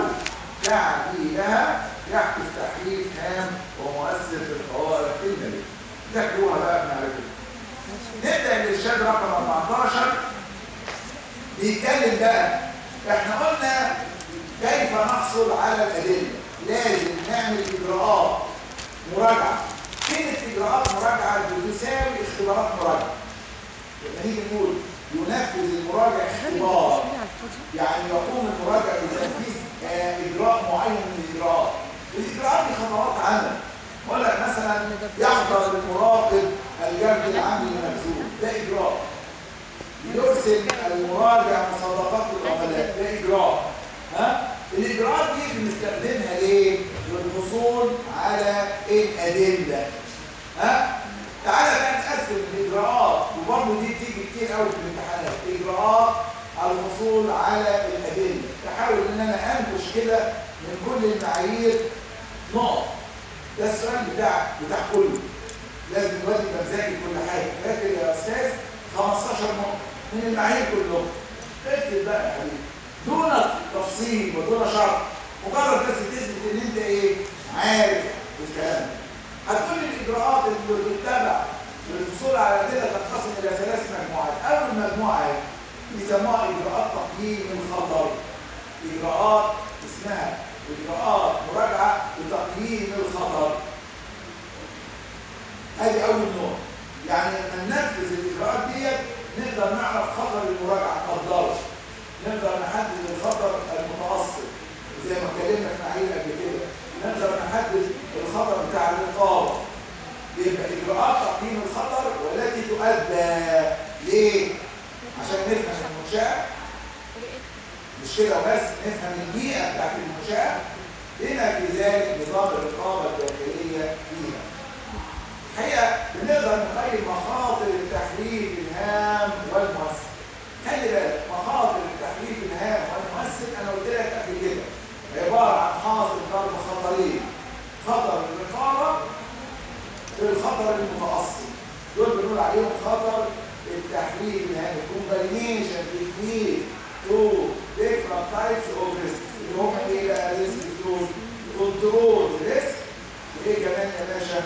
Speaker 1: تعديلها يحدث تحريف هام ومؤثر في القوائم الماليه. ذكروها بقى بمعرفتكم. نبدا الارشاد رقم 14. بيتكلم بقى، احنا قلنا كيف نحصل على الادله. لازم نعمل اجراءات مراجعه. كلمه اجراءات مراجعه بتساوي اختبارات مراجعه. لما نيجي نقول ينفذ المراجع اختبار، يعني يقوم المراجع بتنفيذ اجراء معين من الاجراءات. الاجراءات دي خطوات عمل. اقول لك مثلا يحضر المراقب الجرد العام للمخزون، ده اجراء. يرسل المراجع مصادقات العملاء، ده اجراء. الاجراءات دي بنستخدمها ليه؟ للحصول على الادله. تعالى بقى نقسم الاجراءات، وبرضه دي بتيجي كتير قوي في الامتحانات. اجراءات الحصول على الادله. تحاول ان انا انقش كده من كل المعايير نقط. ده السؤال بتاع كله. لازم الواد يبقى مذاكر كل حاجه. فاكر يا استاذ 15 نقطه من المعايير كلهم. اكتب بقى يا حبيبي دون تفصيل ودون شرح، مجرد بس تثبت ان انت ايه؟ عارف الكلام ده. هتقول لي الاجراءات اللي بتتبع للحصول على الادله تنقسم الى 3 مجموعات. اول مجموعه اهي بيسموها اجراءات تقييم الخطر. اجراءات اسمها اجراءات مراجعه لتقييم الخطر. ادي اول نوع. يعني لما ننفذ الاجراءات ديت نقدر نعرف خطر المراجعه قدره، نقدر نحدد الخطر المتوسط زي ما اتكلمنا في معايير قبل كده، نقدر نحدد الخطر بتاع الرقابه. يبقى اجراءات تقييم الخطر والتي تؤدى ليه؟ عشان نفهم المنشاه، مش كده وبس، نفهم البيئه بتاعت المنشاه، بما في ذلك نظام الرقابه الداخليه فيها. الحقيقه بنقدر نقيم مخاطر التحريف الهام والمؤثر. خلي بالك، مخاطر التحريف الهام والمؤثر انا قلت لك قبل كده عباره عن حاصل ضرب خطرين: خطر الرقابه والخطر المتوسط. دول بنقول عليهم خطر التحريف الهام. combination between two different types of risk اللي هم ايه بقى؟ ريسك دول كنترول ريسك، وايه كمان يا باشا؟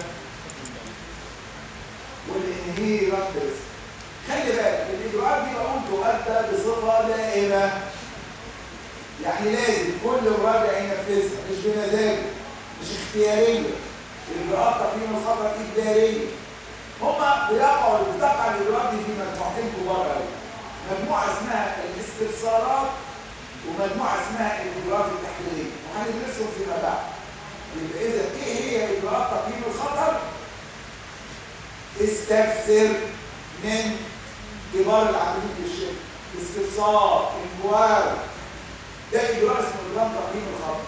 Speaker 1: والانهيرنت ريسك. خلي بالك الاجراءات دي بقول تؤدى بصفه دائمه، يعني لازم كل مراجع ينفذها، مش بمزاجه، مش اختياريه. اجراءات تقييم الخطر اجباريه. هما بتقع الاجراءات دي في مجموعتين كبار قوي. مجموعه اسمها الاستفسارات ومجموعه اسمها الاجراءات التحليليه، وهندرسهم فيما بعد. يبقى اذا ايه هي اجراءات تقييم الخطر؟ استفسر من كبار العاملين في الشركه، استفسار، انكوار، ده اجراء اسمه اجراء تقييم الخطر.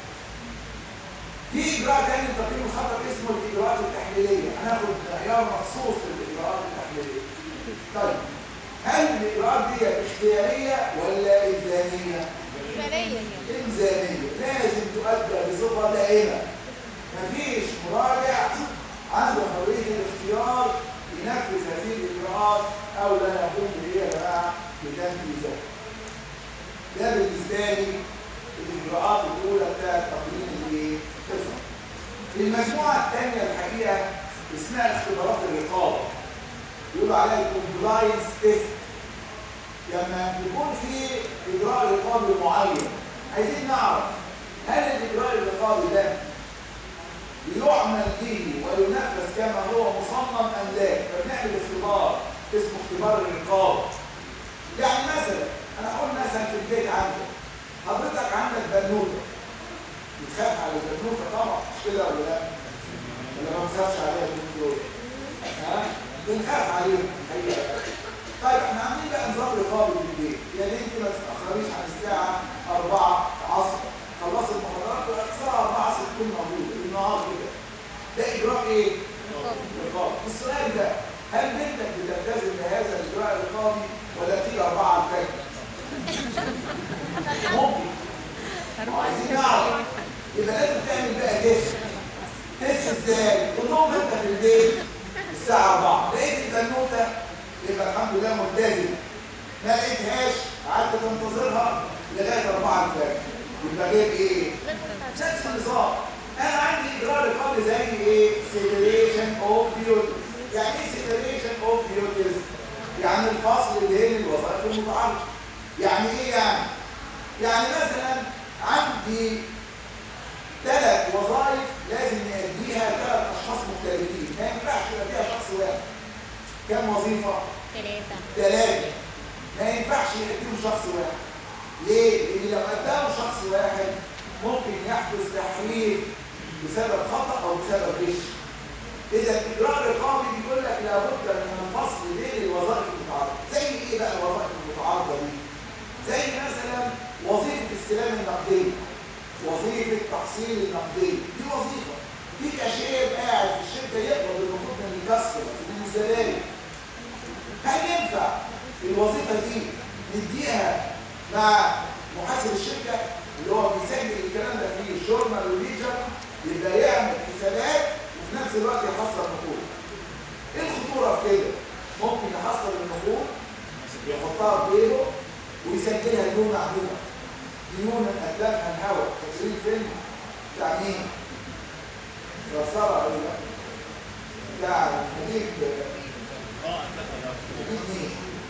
Speaker 1: في اجراء تاني لتقييم الخطر اسمه الاجراءات التحليليه، هناخد معيار مخصوص للاجراءات التحليليه. طيب هل الاجراءات دي اختياريه ولا الزاميه؟
Speaker 2: إجمالية.
Speaker 1: الزاميه، لازم تؤدى بصفه دائمه. مفيش مراجع عنده حريه الاختيار ينفذ هذه الاجراءات او لا يقوم بايه يا جماعه بتنفيذها. ده بالنسبه لي الاجراءات الاولى بتاعت تقييم الايه؟ الخطر. المجموعه الثانيه الحقيقه اسمها اختبارات الرقابه، بيقولوا عليها الكومبلاينس تيست. لما يكون في اجراء رقابي معين عايزين نعرف هل الاجراء الرقابي ده يعمل به وينفذ كما هو مصمم ام لا، فبنعمل اختبار اسمه اختبار الرقابه. يعني مثلا انا اقول مثلا في البيت عندك حضرتك عندك بنوته، بتخاف على البنوته طبعا مش كده ولا لا؟ ولا ما بتخافش عليها البنوته؟ ها؟ بنخاف عليهم الحقيقه. طيب احنا عاملين بقى نظام رقابي في البيت، يعني انت ما تتاخريش عن الساعه 4 عصر، خلصت المحاضرات واقصاها 4 عصر تكون موجوده النهار كده. ده اجراء ايه؟ رقابي. السؤال ده هل بنتك بتلتزم بهذا الاجراء الرقابي ولا بتيجي 4 الفجر؟ ممكن. عايزين نعرف، يبقى لازم تعمل بقى تيست. تيست ازاي؟ تقوم انت في البيت الساعه 4 لقيت البنوته، يبقى الحمد لله ملتزم. ما لقيتهاش قعدت تنتظرها لغايه 4 الفجر، يبقى غير ايه؟ نفس النظام. انا عندي اجراء رقابي زي ايه؟ سيبريشن اوف ديوتيز. يعني ايه سيبريشن اوف ديوتيز؟ يعني الفصل بين الوظائف المتعارضه. يعني ايه يعني؟ يعني مثلا عندي 3 وظائف لازم يأديها 3 اشخاص مختلفين، ما ينفعش يبقى فيها شخص واحد. كم وظيفه؟ 3. ما ينفعش يأديهم شخص واحد. ليه؟ لان لو أداهم شخص واحد ممكن يحدث تحريف بسبب خطأ او بسبب غش. اذا الاجراء الرقابي بيقول لك لابد من الفصل بين الوظائف المتعارضه. زي ايه بقى الوظائف المتعارضه دي؟ زي مثلا وظيفه استلام النقديه، وظيفه تحصيل النقديه، دي وظيفه. في كاشير قاعد في الشركه يقبض النقود من الكاستمر من الزبائن. هل ينفع الوظيفه دي نديها مع محاسب الشركه اللي هو بيسجل الكلام ده في الجورنال والليجر، يبقى يعمل حسابات وفي نفس الوقت يحصل نقود؟ ايه الخطوره في كده؟ ممكن يحصل النقود يحطها في جيبه ويسجلها ديون معدومه، ديون اتلافها الهواء. تسجيل فيلم بتاع مين؟ ولا بتاع نجيب مين؟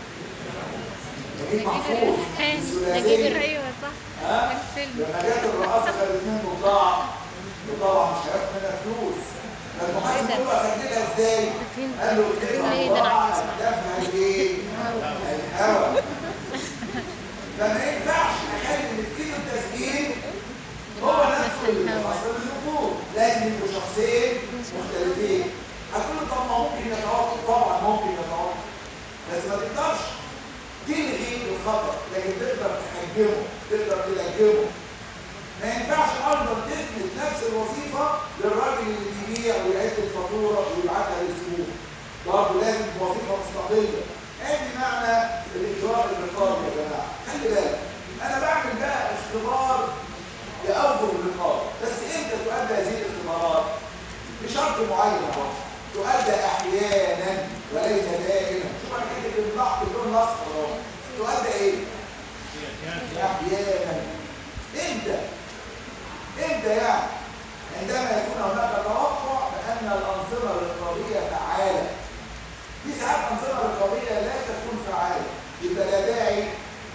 Speaker 1: نجيب محفوظ
Speaker 2: نجيب ايوه صح.
Speaker 1: لما جت الرئاسه خدت منه بضاعه وطبعا مش هياخد منها فلوس، فالمحاسب كله اسجلها ازاي؟ قال له كده البضاعه اتلافها الايه؟ الهواء. فما ينفعش اخلي الكيلو التسجيل هو نفسه اللي بيحصل النقود، لازم يبقوا شخصين مختلفين. هتقول له طب ما ممكن يتوقف، طبعا ممكن يتوقف، بس ما تقدرش تلغي الخطأ، لكن تقدر تحجمه، تقدر تلجمه. ما ينفعش ايضا تثبت نفس الوظيفه للراجل اللي بيبيع ويعد الفاتوره ويبعتها للزبون، برضه لازم وظيفه مستقله. ادي معنى الاجراء الرقابي يا جماعه. خلي بالك انا بعمل بقى اختبار لاوجه الرقابه، بس امتى تؤدى هذه الاختبارات؟ بشرط معين اهو، تؤدى احيانا وليس دائما. شوف انا كاتب بالضغط باللون الاصفر اهو، تؤدى ايه؟ احيانا. امتى؟ امتى يعني؟ عندما يكون هناك توقع بان الانظمه الرقابيه فعاله. في ساعات انظمه رقابيه لا تكون فعاله، يبقى لا داعي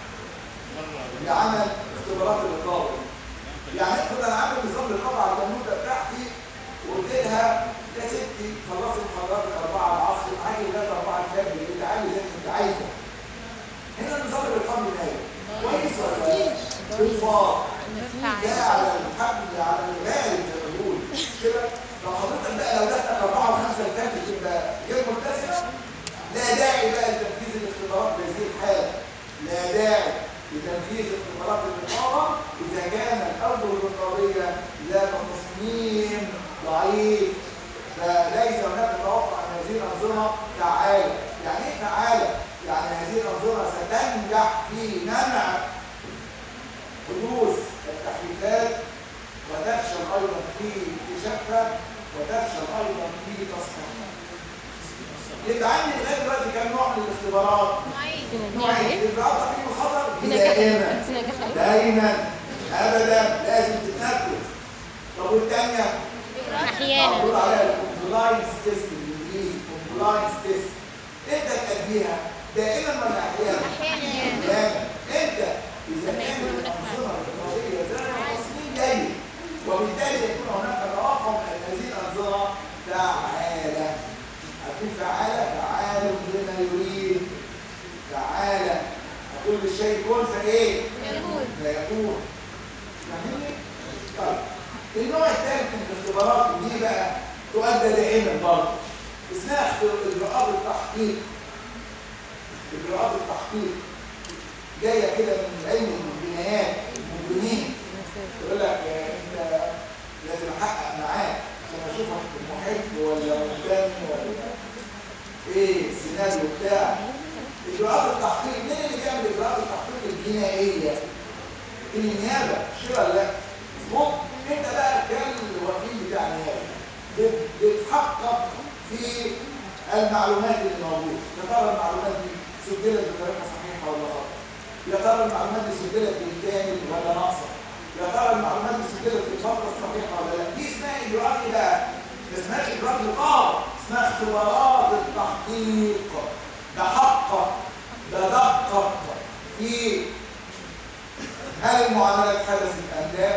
Speaker 1: لعمل اختبارات الرقابه. يعني افرض انا عامل نظام رقابه على البنوته بتاعتي وقلت لها يا ستي خلصي محاضرات 4 العصر معاكي لغايه 4 الفجر اللي تعالي زي ما انت عايزه. هنا النظام الرقابي نايم كويس ولا لا؟ بالفار ده على الحبل على الغالب زي ما بيقول كده. لو حضرتك بقى لو دخلت 4 و5 الفجر تبقى غير ملتزمه، لا داعي بقى لتنفيذ الاختبارات الأداة لتنفيذ اختبارات الرقابة إذا كان الأوجه الرقابية ذات تصميم ضعيف، فليس هناك توقع أن هذه الأنظمة فعالة. يعني إيه فعالة؟ يعني هذه الأنظمة ستنجح في منع حدوث التحريفات وتفشل أيضا في اكتشافها وتفشل أيضا في تصحيحها. يبقى عندي لغاية دلوقتي كم نوع من الاختبارات؟ نوعين. إجراءات تقييم الخطر دائما أبدا لازم تتنفذ. طب والثانية؟
Speaker 2: أحيانا
Speaker 1: بنقول عليها الكومبلاينس تيست بالإنجليزي، كومبلاينس تيست. أنت تأديها دائما ولا أحيانا؟ أحيانا. أنت إذا كانت الأنظمة الرقابية ذات تصميم جيد وبالتالي يكون هناك توقع أن هذه الأنظمة فعالة. عارفين فعالة؟ فعال لما يريد. فعالة كل شيء يكون فإيه؟ فيكون. فاهمني؟ طيب النوع الثالث من الاختبارات ودي بقى تؤدى دائما برضه اسمها اجراءات التحقيق. اجراءات التحقيق جايه كده من علم الجنايات المجرمين. يقول لك انت لازم احقق معاك عشان اشوفك محب ولا مهتم ولا ايه السيناريو بتاعك. اجراءات التحقيق مين اللي بيعمل اجراءات التحقيق الجنائيه؟ في النيابه مش ولا لا؟ مظبوط. انت بقى كالوكيل بتاع النيابه بتحقق في المعلومات اللي موجوده. يا ترى المعلومات دي سجلت بطريقه صحيحه ولا غلط؟ يا ترى المعلومات دي سجلت بالكامل ولا ناقصه؟ يا ترى المعلومات دي سجلت بالفتره الصحيحه ولا لا؟ دي اسمها اجراءات ايه بقى؟ ما اسمهاش اجراءات رقابه، اسمها اختبارات التحقيق. بحقق بدقق في هل المعاملات حدثت ام لا؟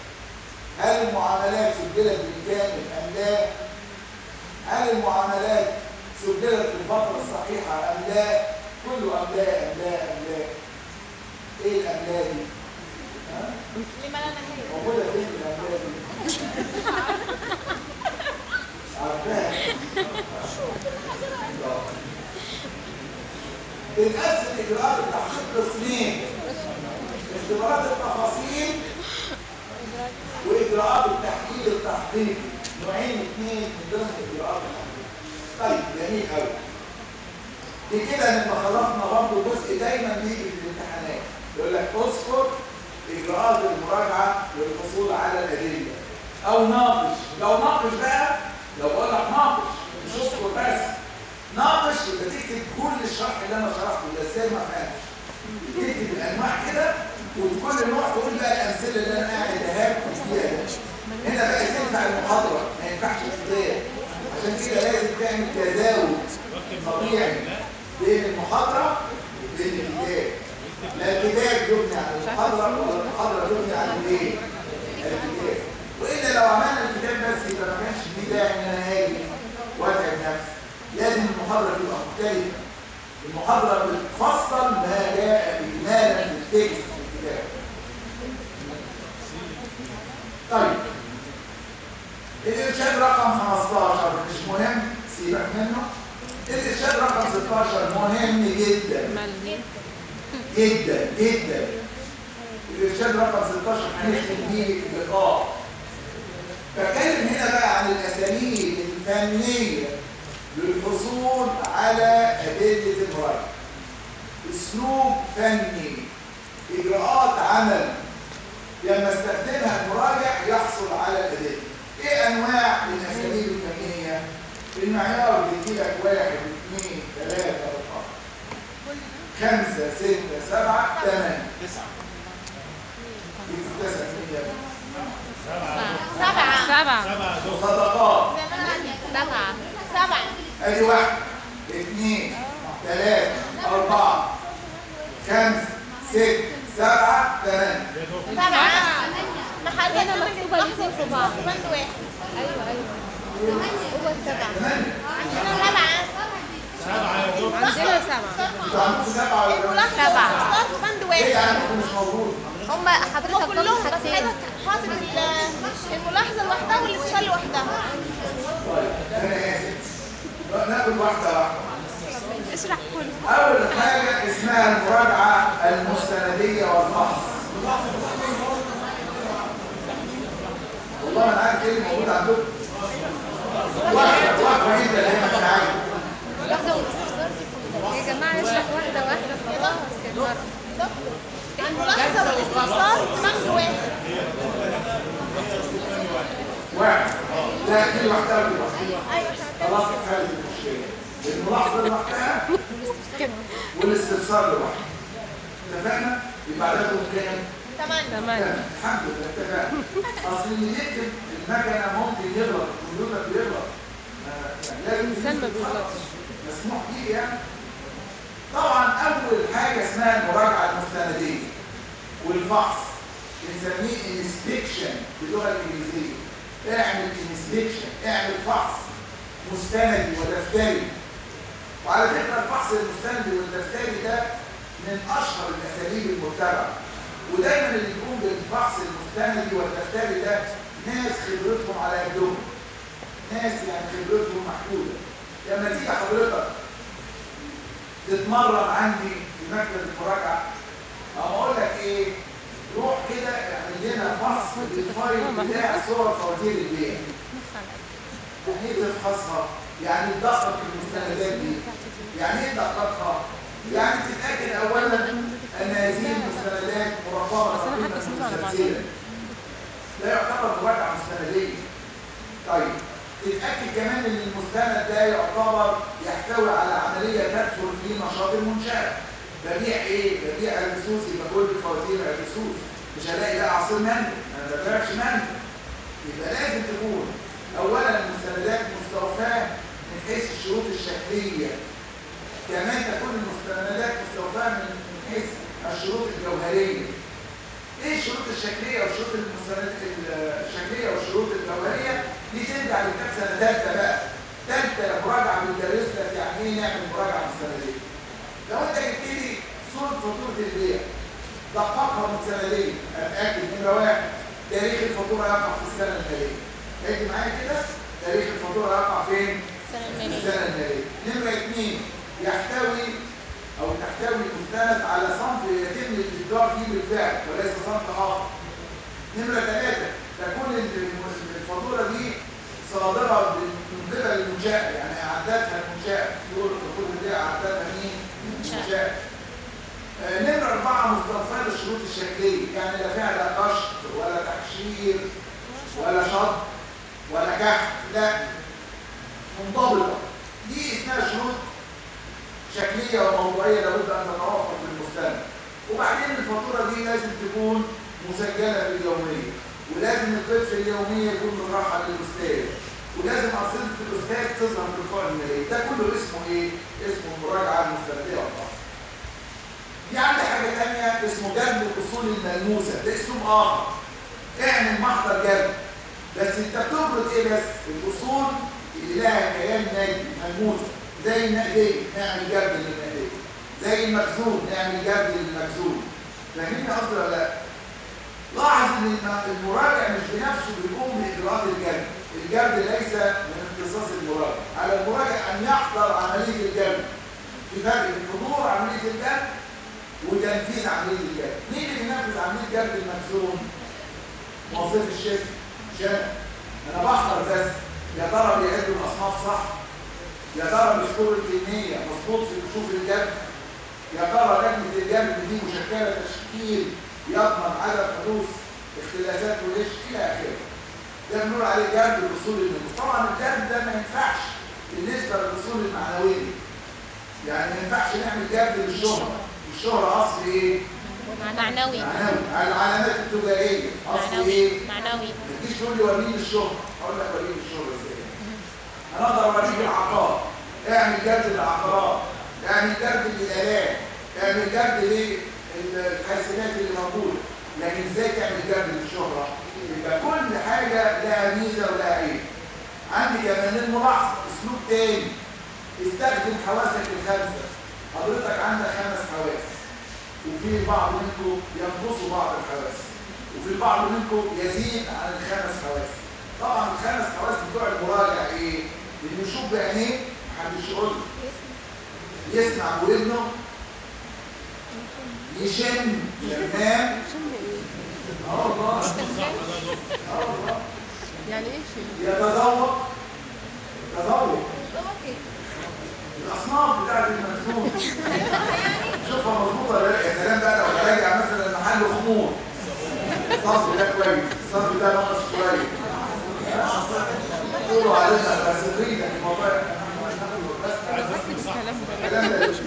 Speaker 1: هل المعاملات سجلت بالكامل ام لا؟ هل المعاملات سجلت في الفترة الصحيحة ام لا؟ كله ام لا ام لا ام لا. ايه الام لا دي؟
Speaker 2: لما لا نهاية
Speaker 1: موجودة فين الام لا دي؟ عارفاها؟ بنقسم اجراءات التحقيق قسمين: اختبارات التفاصيل واجراءات التحليل التحقيقي. نوعين اثنين من ضمن اجراءات التحقيق. طيب جميل قوي. بكده نبقى خلصنا برضه جزء دايما بيجي في الامتحانات يقول لك اذكر اجراءات المراجعه للحصول على الادله او ناقش. لو ناقش بقى، لو بقول لك ناقش مش اذكر بس، ناقش يبقى تكتب كل الشرح اللي انا شرحته ده ازاي ما فهمش. تكتب الانواع كده وكل نوع تقول بقى الامثله اللي انا قاعد اهاكم فيها ده. هنا بقى تنفع المحاضره ما ينفعش الكتاب. عشان كده لازم تعمل تزاوج طبيعي بين المحاضره وبين الكتاب. لا الكتاب يبني على المحاضره ولا المحاضره تبني على الايه؟ الكتاب. والا لو عملنا الكتاب بس يبقى ما كانش في داعي ان انا هاجي واتعب نفسي. لازم المحاضره تبقى مختلفه. المحاضره بتفصل ما جاء اجمالا في التكست في الكتاب. طيب الارشاد رقم 15 مش مهم، سيبك منه. الارشاد رقم 16 مهم جدا جدا جدا. الارشاد رقم 16 هنختم بيه اللقاء. بتكلم هنا بقى عن الاساليب الفنيه للحصول على ادله المراجعه. اسلوب فني، اجراءات عمل لما استخدمها المراجع يحصل على الادله. ايه انواع الاساليب الفنيه؟ المعيار بيجي لك 1 2 3 4 5 6 7 8 9
Speaker 2: 7
Speaker 1: صدقات
Speaker 2: 7
Speaker 1: ادي 1 2 3 4 5 6 7 8
Speaker 2: محل هنا مكتوبة الاثنين في بعض بند واحد. ايوه هو السبعة. عندنا 7
Speaker 3: يا دكتور.
Speaker 2: عندنا 7 الملاحظة بند واحد.
Speaker 1: ايه يعني مش موجود؟
Speaker 2: هم حضرتك كلهم بس حضرتك حاطط الملاحظة لوحدها والاتصال لوحدها.
Speaker 1: طيب انا اسف ناخد واحده واحده.
Speaker 2: اشرح كله.
Speaker 1: اول حاجه اسمها المراجعه المستندية والفحص. والله انا عارف ايه الموجود عندكم. واحدة جدا اللي هي مش عارف.
Speaker 2: واحدة والاستفسار يا جماعة نشرح واحدة واحدة خلاص كده. الملاحظة والاستفسار بند واحد.
Speaker 1: واحد. لا دي لوحدها ودي لوحدها. خلاص اتحلت المشكلة. الملاحظة لوحدها والاستفسار لوحدها. اتفقنا؟ يبقى عددهم كام؟
Speaker 2: 8.
Speaker 1: الحمد لله اتفقنا. اصل اللي يكتب المكنة ممكن يغلط، الكمبيوتر بيغلط. يعني لازم مسموح بيه يعني. طبعا اول حاجة اسمها المراجعة المستندية والفحص، بنسميه انسبكشن باللغة الانجليزية. اعمل انسبكشن، اعمل فحص مستندي ودفتري. وعلى فكرة الفحص المستندي والدفتري ده من اشهر الاساليب المتبعة، ودايما اللي بيقوم بالفحص المستندي والدفتري ده ناس خبرتهم على قدهم، ناس يعني خبرتهم محدودة. لما تيجي حضرتك تتمرن عندي في مكتب المراجعة اقول لك ايه، روح كده اعمل لنا فحص للفايل بتاع صور فواتير البيع. يعني ايه تفحصها؟ يعني تدقق المستندات دي. يعني ايه تدققها؟ يعني تتاكد اولا ان هذه المستندات مرفقه مسلسله. ده يعتبر مراجعه مستنديه. طيب تتاكد كمان ان المستند ده يعتبر يحتوي على عمليه تدخل في نشاط المنشاه. ببيع ايه؟ ببيع الرصوص، يبقى كل فواتير الرصوص. مش هلاقي بقى عصير مانجو، انا ما ببيعش مانجو. يبقى لازم تكون اولا المستندات مستوفاه من حيث الشروط الشكليه، كمان تكون المستندات مستوفاه من حيث الشروط الجوهريه. ايه الشروط الشكليه والشروط المستندات الشكليه والشروط الجوهريه؟ دي ترجع لكتاب سنه ثالثه بقى. ثالثه مراجعه بندرس لك يعني ايه نعمل مراجعه مستنديه. لو انت جبت لي صوره فاتوره البيع دققها مستنديه، اتاكد نمره واحد تاريخ الفاتوره يقع في السنه الماليه. اكتب معايا كده تاريخ الفاتوره يقع فين؟ السنه الماليه. نمره اثنين يحتوي او تحتوي المستند على صنف يتم الاتجار فيه بالفعل وليس صنف اخر. نمره ثلاثه تكون الفاتوره دي صادره من قبل المنشاه، يعني اعدادها المنشاه، دول الفاتوره دي اعدادها مين؟ المنشاه. نمره اربعه مستوفاه الشروط الشكليه، يعني لا فيها لا قشط ولا تحشير ولا شط ولا كحت، لا منضبطه. دي اسمها شروط شكليه وموضوعيه لابد ان تتوافق في المستند. وبعدين الفاتوره دي لازم تكون مسجله في اليوميه، ولازم القطع اليوميه يكون مطرحها للاستاذ، ولازم ارصده الاستاذ تظهر في القائمه الماليه. ده كله اسمه ايه؟ اسمه المراجعه المستنديه والفحص. في عندي حاجه ثانيه اسمه جلب الاصول الملموسه، ده اسلوب اخر. اعمل محضر جلب، بس انت بتفرض ايه؟ بس الاصول اللي لها كيان مادي ملموس، زي النقديه نعمل جلب للنقديه، زي المخزون نعمل جلب للمخزون. فاهمين قصدي ولا لا؟ لاحظ ان المراجع مش بنفسه بيقوم باجراءات الجلب. الجلب ليس من اختصاص المراجع، على المراجع ان يحضر عمليه الجلب. في فرق بين حضور عمليه الجلب وتنفيذ عمليه الجلب. مين اللي بينفذ عمليه جلب المخزون؟ موظف الشركه. عشان انا بحضر بس، يا ترى بيعدوا الاصناف صح؟ يا ترى بيذكروا الكميه مظبوط في كشوف الجلب؟ يا ترى لجنه الجلب دي مشكله تشكيل يضمن عدم حدوث اختلافات وليش الى اخره. ده بنقول عليه جلب الاصول الملموسه. طبعا الجلب ده ما ينفعش بالنسبه للاصول المعنويه. يعني ما ينفعش نعمل جلب للشهره. الشهره اصل ايه؟
Speaker 2: معنوي.
Speaker 1: العلامات التجاريه اصل ايه؟
Speaker 2: معنوي.
Speaker 1: ما تجيش تقول لي وريني الشهره، اقول لك وريني الشهره ازاي؟ انا اقدر اوريك العقار، اعمل جلد للعقارات، اعمل جلد للالات، اعمل جلد للحاسبات اللي موجوده، لكن ازاي تعمل جلد للشهره؟ يبقى كل حاجه لها ميزه ولها عيب. عندي كمان الملاحظه اسلوب تاني، استخدم حواسك الخمسه. حضرتك عندك 5 حواس، وفي بعض منكم ينقصوا بعض الحواس، وفي البعض منكم يزيد عن ال5 حواس. طبعا ال5 حواس بتوع المراجع ايه؟ اللي يشوف بعينيه محدش يقول له، يسمع بودنه يشم شمام. الله.
Speaker 2: يعني ايه شم؟
Speaker 1: يتذوق. تذوق. الأصناف بتاعت المخزون. شوفها مظبوطة ولا لا؟ يا سلام بقى لو راجع مثلا محل خمور. الصرف ده كويس، الصرف ده ناقص شوية. قولوا علينا بس الريدة الموضوع الكلام ده مش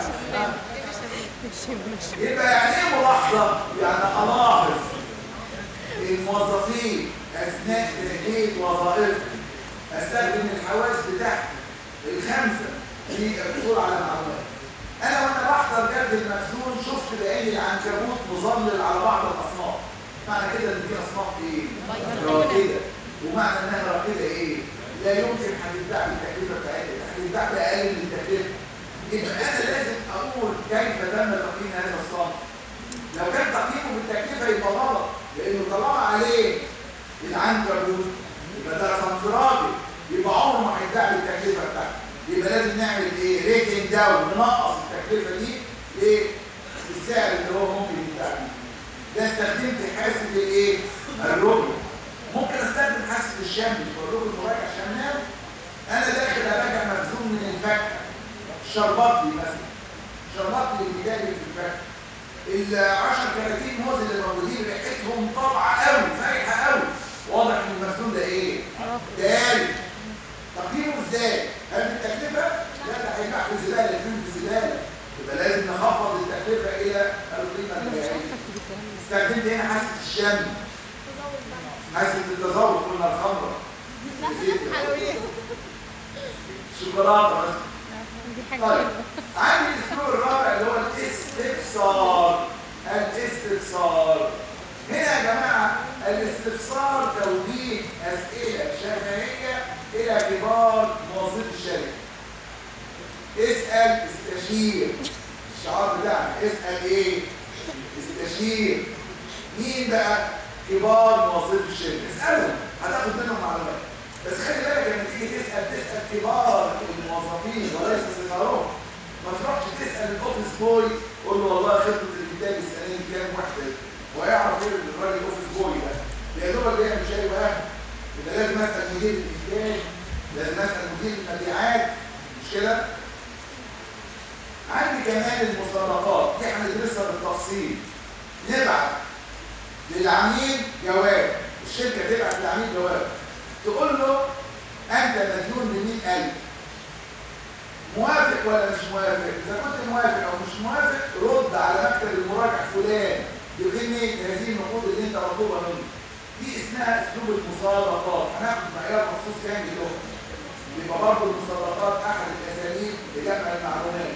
Speaker 1: يبقى يعني ايه ملاحظة؟ يعني ألاحظ الموظفين أثناء تأدية وظائفهم أستخدم الحواس بتاعتي الخمسة في الحصول على معلومات. أنا وأنا بحضر جرد المخزون شفت بعيني العنكبوت مظلل على بعض الأصناف. معنى كده إن دي أصناف إيه؟ راكدة. ومعنى إنها راكدة إيه؟ لا يمكن هتتباع بالتكلفة بتاعتها، هتتباع بأقل من التكلفة. يبقى أنا لازم أقول كيف تم تقييم هذا الصنف. لو كان تقييمه بالتكلفة يبقى غلط، لأنه طالما عليه العنكبوت يبقى ده صنف راكد، يبقى عمره ما هيتباع بالتكلفة بتاعته. يبقى لازم نعمل ايه؟ ريتنج داون، ننقص التكلفه دي ايه؟ السعر اللي هو ممكن يتباع بيه. ده استخدمت حاسب الايه؟ الرؤيه. ممكن استخدم حاسب الشم، بقول لكم المراجع شمال. انا داخل اراجع مخزون من الفاكهه. شربات لي مثلا، شربات لي البدايه في الفاكهه. ال 10 كراتين موز اللي موجودين ريحتهم طالعه قوي، فايحه قوي. واضح ان المخزون ده ايه؟ داري. تقييمه ازاي؟ هل بالتكلفه؟ لا، ده هيباع في الزباله، يكون في الزباله. يبقى لازم نخفض التكلفه الى القيمه النهائيه. استخدمت هنا حاسه الشم. حاسه التذوق، قلنا الخمره.
Speaker 2: حلويات.
Speaker 1: شوكولاته مثلا.
Speaker 2: دي حاجه
Speaker 1: طيب
Speaker 2: حلوه.
Speaker 1: عندي الاسلوب الرابع اللي هو الاستفسار. الاستفسار. هنا يا جماعه الاستفسار توجيه اسئله شفهيه الى كبار موظفي الشركه. اسال استشير. الشعار بتاعنا اسال ايه؟ استشير. مين بقى؟ كبار موظفي الشركه. اسالهم هتاخد منهم معلومات. بس خلي بالك لما تيجي تسال كبار الموظفين وليس صغارهم. ما تروحش تسال الاوفيس بوي قول له والله خطه الانتاج السنه دي كام واحده، ويعرف ايه الراجل الاوفيس بوي ده. يا دوبك جاي مش شايف واحد. يبقى لازم اسال مدير الانتاج، لازم اسال مدير المبيعات، مش كده؟ عندي كمان المصادقات دي هندرسها بالتفصيل. نبعت للعميل جواب، الشركه تبعت للعميل جواب تقول له انت مديون ب 100,000، موافق ولا مش موافق؟ اذا كنت موافق او مش موافق رد على مكتب المراجع فلان بقيمه هذه النقود اللي انت مطلوبه منه. دي اسمها اسلوب المصادقات. هناخد معيار مخصوص كامل له. يبقى برضه المصادقات احد الاساليب لجمع المعلومات.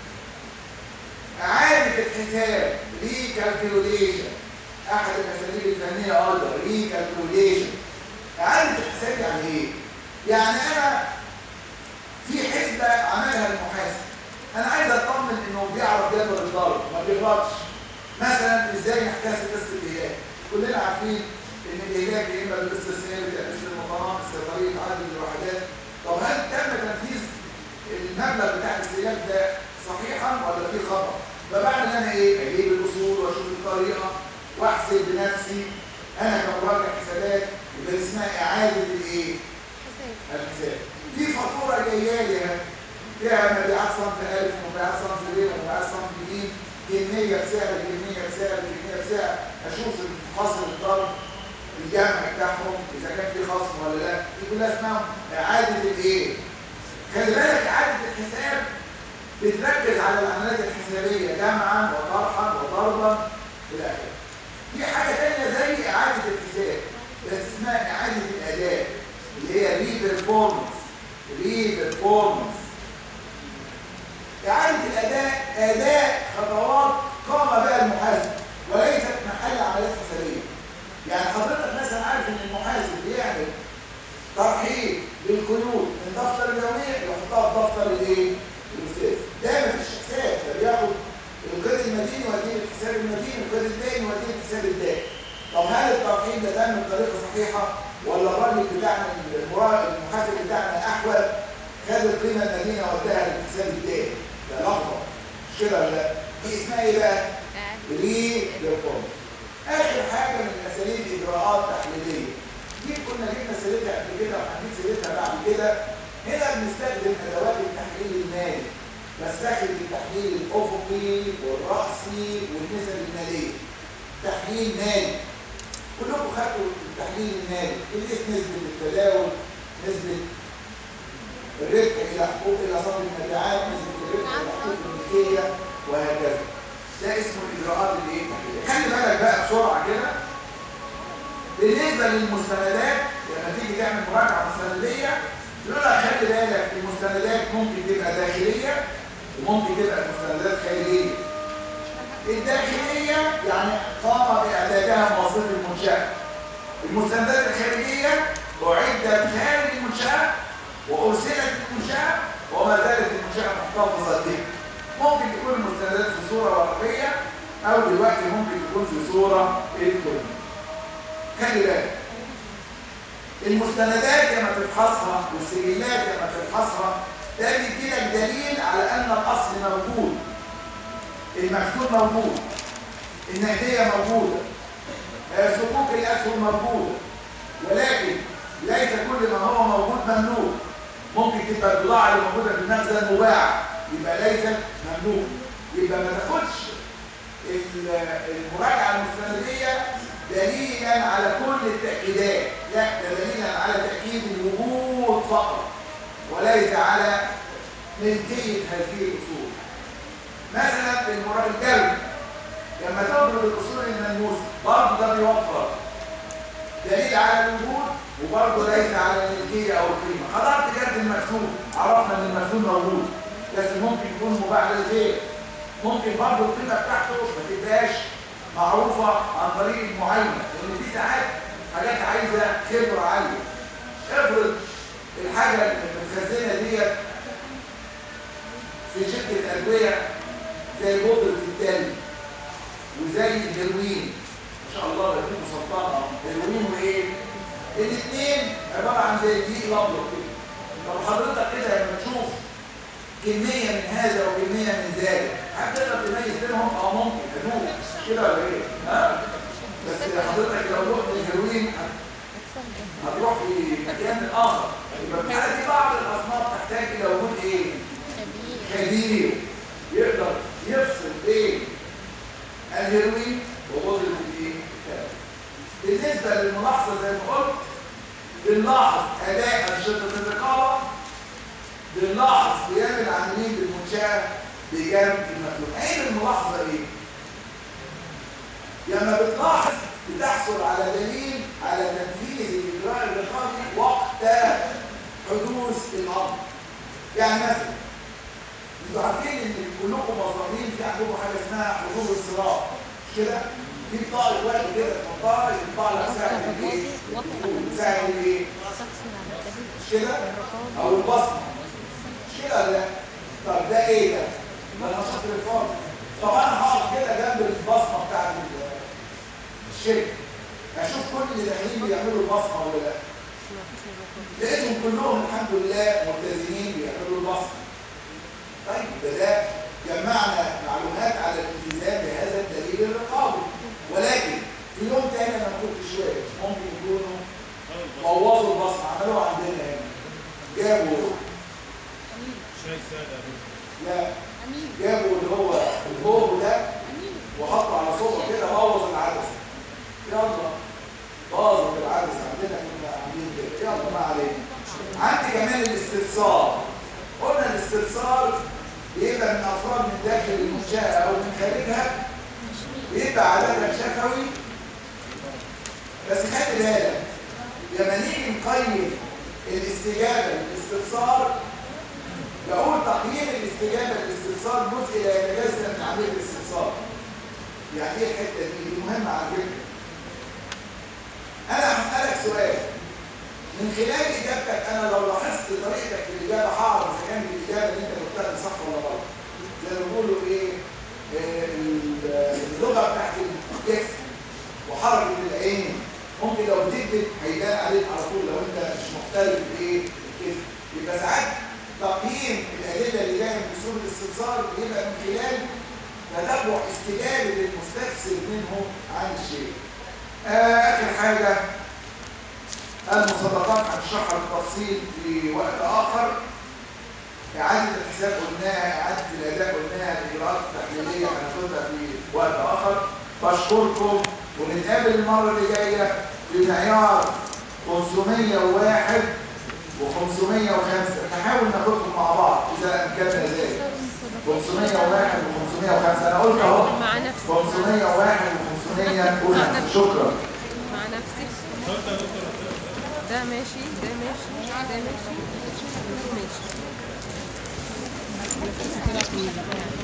Speaker 1: اعاده الحساب ريكالكوليشن احد الاساليب الفنيه ايضا ريكالكوليشن. اعاده الحساب يعني ايه؟ يعني انا في حسبه عملها المحاسب، انا عايز اطمن انه بيعرف جدول الضرب ما بيغلطش. مثلا ازاي نحتسب قسط الاهلاك؟ كلنا عارفين ان الاهلاك يا اما بالقسط السنوي بالقسط المتناقص كطريقه عدد الوحدات. طب هل تم تنفيذ المبلغ بتاع الاستهلاك ده صحيحا ولا في خطا؟ فبعمل انا ايه؟ اجيب الاصول واشوف الطريقه واحسب بنفسي انا كمراجع حسابات. يبقى اسمها اعاده الايه؟ الحساب. في فاتوره جايه لي فيها مبيعات صنف الف ومبيعات صنف ب ومبيعات صنف ج، كميه بسعر كميه بسعر كميه بسعر، اشوف خصم الضرب الجمع بتاعهم اذا كان في خصم ولا لا. دي كلها اسمها اعاده الايه؟ خلي بالك اعاده الحساب بتركز على العمليات الحسابيه جمعا وطرحا وضربا الى اخره. في حاجه ثانيه زي اعاده الحساب بس اسمها اعاده الاداء اللي هي ريبرفورمانس. ريبرفورمانس اعاده الاداء، اداء خطوات قام بها المحاسب وليست محل عمليات حسابيه. يعني حضرتك مثلا عارف ان المحاسب بيعمل ترحيل للقيود من دفتر اليوميه يحطها في دفتر الايه؟ الاستاذ. ده مفيش حساب، ده بياخد القيد المديني يوديه الحساب المديني، القيد الدائني يوديه الحساب الدائني. طب هل الترحيل ده تم بطريقه صحيحه ولا الراجل بتاعنا المحاسب بتاعنا احول خد القيمه المدينه وداها للحساب الدائني؟ ده لخبطه مش كده ولا لا؟ دي اسمها ايه بقى؟ ري ريفورم. اخر حاجه من اساليب اجراءات تحليليه دي كنا جبنا سيرتها قبل كده وهنجيب سيرتها بعد كده. هنا بنستخدم ادوات التحليل المالي، بستخدم التحليل الافقي والراسي والنسب الماليه. تحليل مالي كلكم خدتوا التحليل المالي، قيس نسبه التداول، نسبه الربح الى حقوق الى صافي المبيعات، نسبه الربح الى حقوق الملكيه وهكذا. ده اسمه الاجراءات الايه؟ خلي بالك بقى بسرعه كده. بالنسبه للمستندات لما تيجي تعمل مراجعه مستنديه يقول لك خلي بالك المستندات ممكن تبقى داخليه وممكن تبقى مستندات خارجيه. الداخليه يعني قام باعدادها موظف المنشاه. المستندات الخارجيه اعدت خارج المنشاه وارسلت المنشاه وما زالت المنشاه محتفظه بها. ممكن تكون المستندات في صوره ورقيه او دلوقتي ممكن تكون في صوره الكترونيه. خلي بالك المستندات لما تفحصها والسجلات لما تفحصها ده بيديلك دليل على ان الاصل موجود، المكتوب موجود، النقديه موجوده، صكوك الاسهم موجوده، ولكن ليس كل ما هو موجود ممنوع. ممكن تبقى البضاعه اللي موجوده في المخزن مباعه يبقى ليست ممنوع. يبقى ما تاخدش المراجعه المستنديه دليلا على كل التأكيدات، لا ده دليلا على تأكيد الوجود فقط وليس على ملكية هذه الأصول. مثلا في الجلد لما تضرب الأصول الملموسة برضه ده بيوفر دليل على الوجود وبرضه ليس على الملكية أو القيمة. حضرت جلد المكتوب عرفنا إن المكتوب موجود لكن ممكن يكون مباع للغير. ممكن برضه القيمة بتاعته ما تبقاش معروفة عن طريق المعاينة، لأن دي ساعات حاجات عايزة خبرة عالية. افرض الحاجة المتخزنة ديت في شركة أدوية زي بودرة التلج وزي الهيروين، ما شاء الله بقيت مسلطنة هيروين وإيه؟ الاثنين عبارة عن زي الدقيق الأبيض كده. طب حضرتك كده لما تشوف كمية من هذا وكمية من ذلك هتقدر تميز بينهم؟ ممكن هدوء كده ولا ايه؟ ها؟ بس حضرتك لو رحت الهيروين هتروح في مكان اخر. يبقى في الحاله دي بعض الاصناف تحتاج الى وجود ايه؟ خبير يقدر يفصل بين الهيروين وبودرة الايه؟ بالنسبه للملاحظه زي ما قلت بنلاحظ اداء انشطه الرقابه، بنلاحظ قيام العاملين بالمنشاه بجانب المخلوق. عين الملاحظه ايه؟ لما بتلاحظ بتحصل على دليل على تنفيذ الاجراء الرقابي وقت حدوث الامر. يعني مثلا انتوا عارفين ان كلكم موظفين في عندكم حاجه اسمها حضور الصراط مش كده؟ في بطاقه واحد كده تحطها يطلع لك ساعه الايه؟ ساعه الايه؟ مش كده؟ او البصمه مش كده ولا لا؟ طب ده ايه ده؟ ده نشاط الرقابي. طب انا هقف كده جنب البصمه بتاعت الشركه اشوف كل اللي داخلين بيعملوا البصمه ولا لا. لقيتهم كلهم الحمد لله ملتزمين بيعملوا البصمه. طيب ده جمعنا معلومات على الالتزام بهذا الدليل الرقابي. ولكن في يوم تاني انا كنت شويه ممكن يكونوا بوظوا البصمه عملوها عندنا هنا جابوا لا جابوا اللي هو البوب ده وحطوا على صوبه كده بوظ العدسه. يلا باظت العدسه عندنا كنا عاملين كده. يلا ما علينا. عندي كمان الاستفسار. قلنا الاستفسار بيبقى من افراد من داخل المنشاه او من خارجها بيبقى عددها شفوي. بس خلي بالك لما نيجي نقيم الاستجابه للاستفسار بقول تقييم الاستجابه للاستفسار جزء لا يتجزا من عمليه الاستفسار. يعني ايه الحته دي مهمه على فكره. انا هسالك سؤال من خلال اجابتك انا لو لاحظت طريقتك في الاجابه هعرف اذا كانت الاجابه اللي انت قلتها دي صح ولا غلط. زي ما بيقولوا ايه اللغه بتاعت الجسم وحركه العين ممكن لو بتكتب هيبان عليك على طول لو انت مش مختلف بايه الكتف. يبقى ساعات تقييم الادله اللي جايه من اسلوب الاستفسار بيبقى من خلال تتبع استجابه للمستفسر منه عن الشيء. اخر حاجه المصادقات هنشرحها بالتفصيل في وقت اخر. اعاده الحساب قلناها، اعاده الاداء قلناها، الاجراءات التحليليه هناخدها في وقت اخر. بشكركم ونتقابل المره اللي جايه في معيار 501 و505. نحاول ناخدهم مع بعض اذا امكاننا ذلك. 501 و505 انا قلت اهو 501 و505. شكرا.
Speaker 2: مع نفسي ده ماشي ده ماشي ده ماشي ماشي.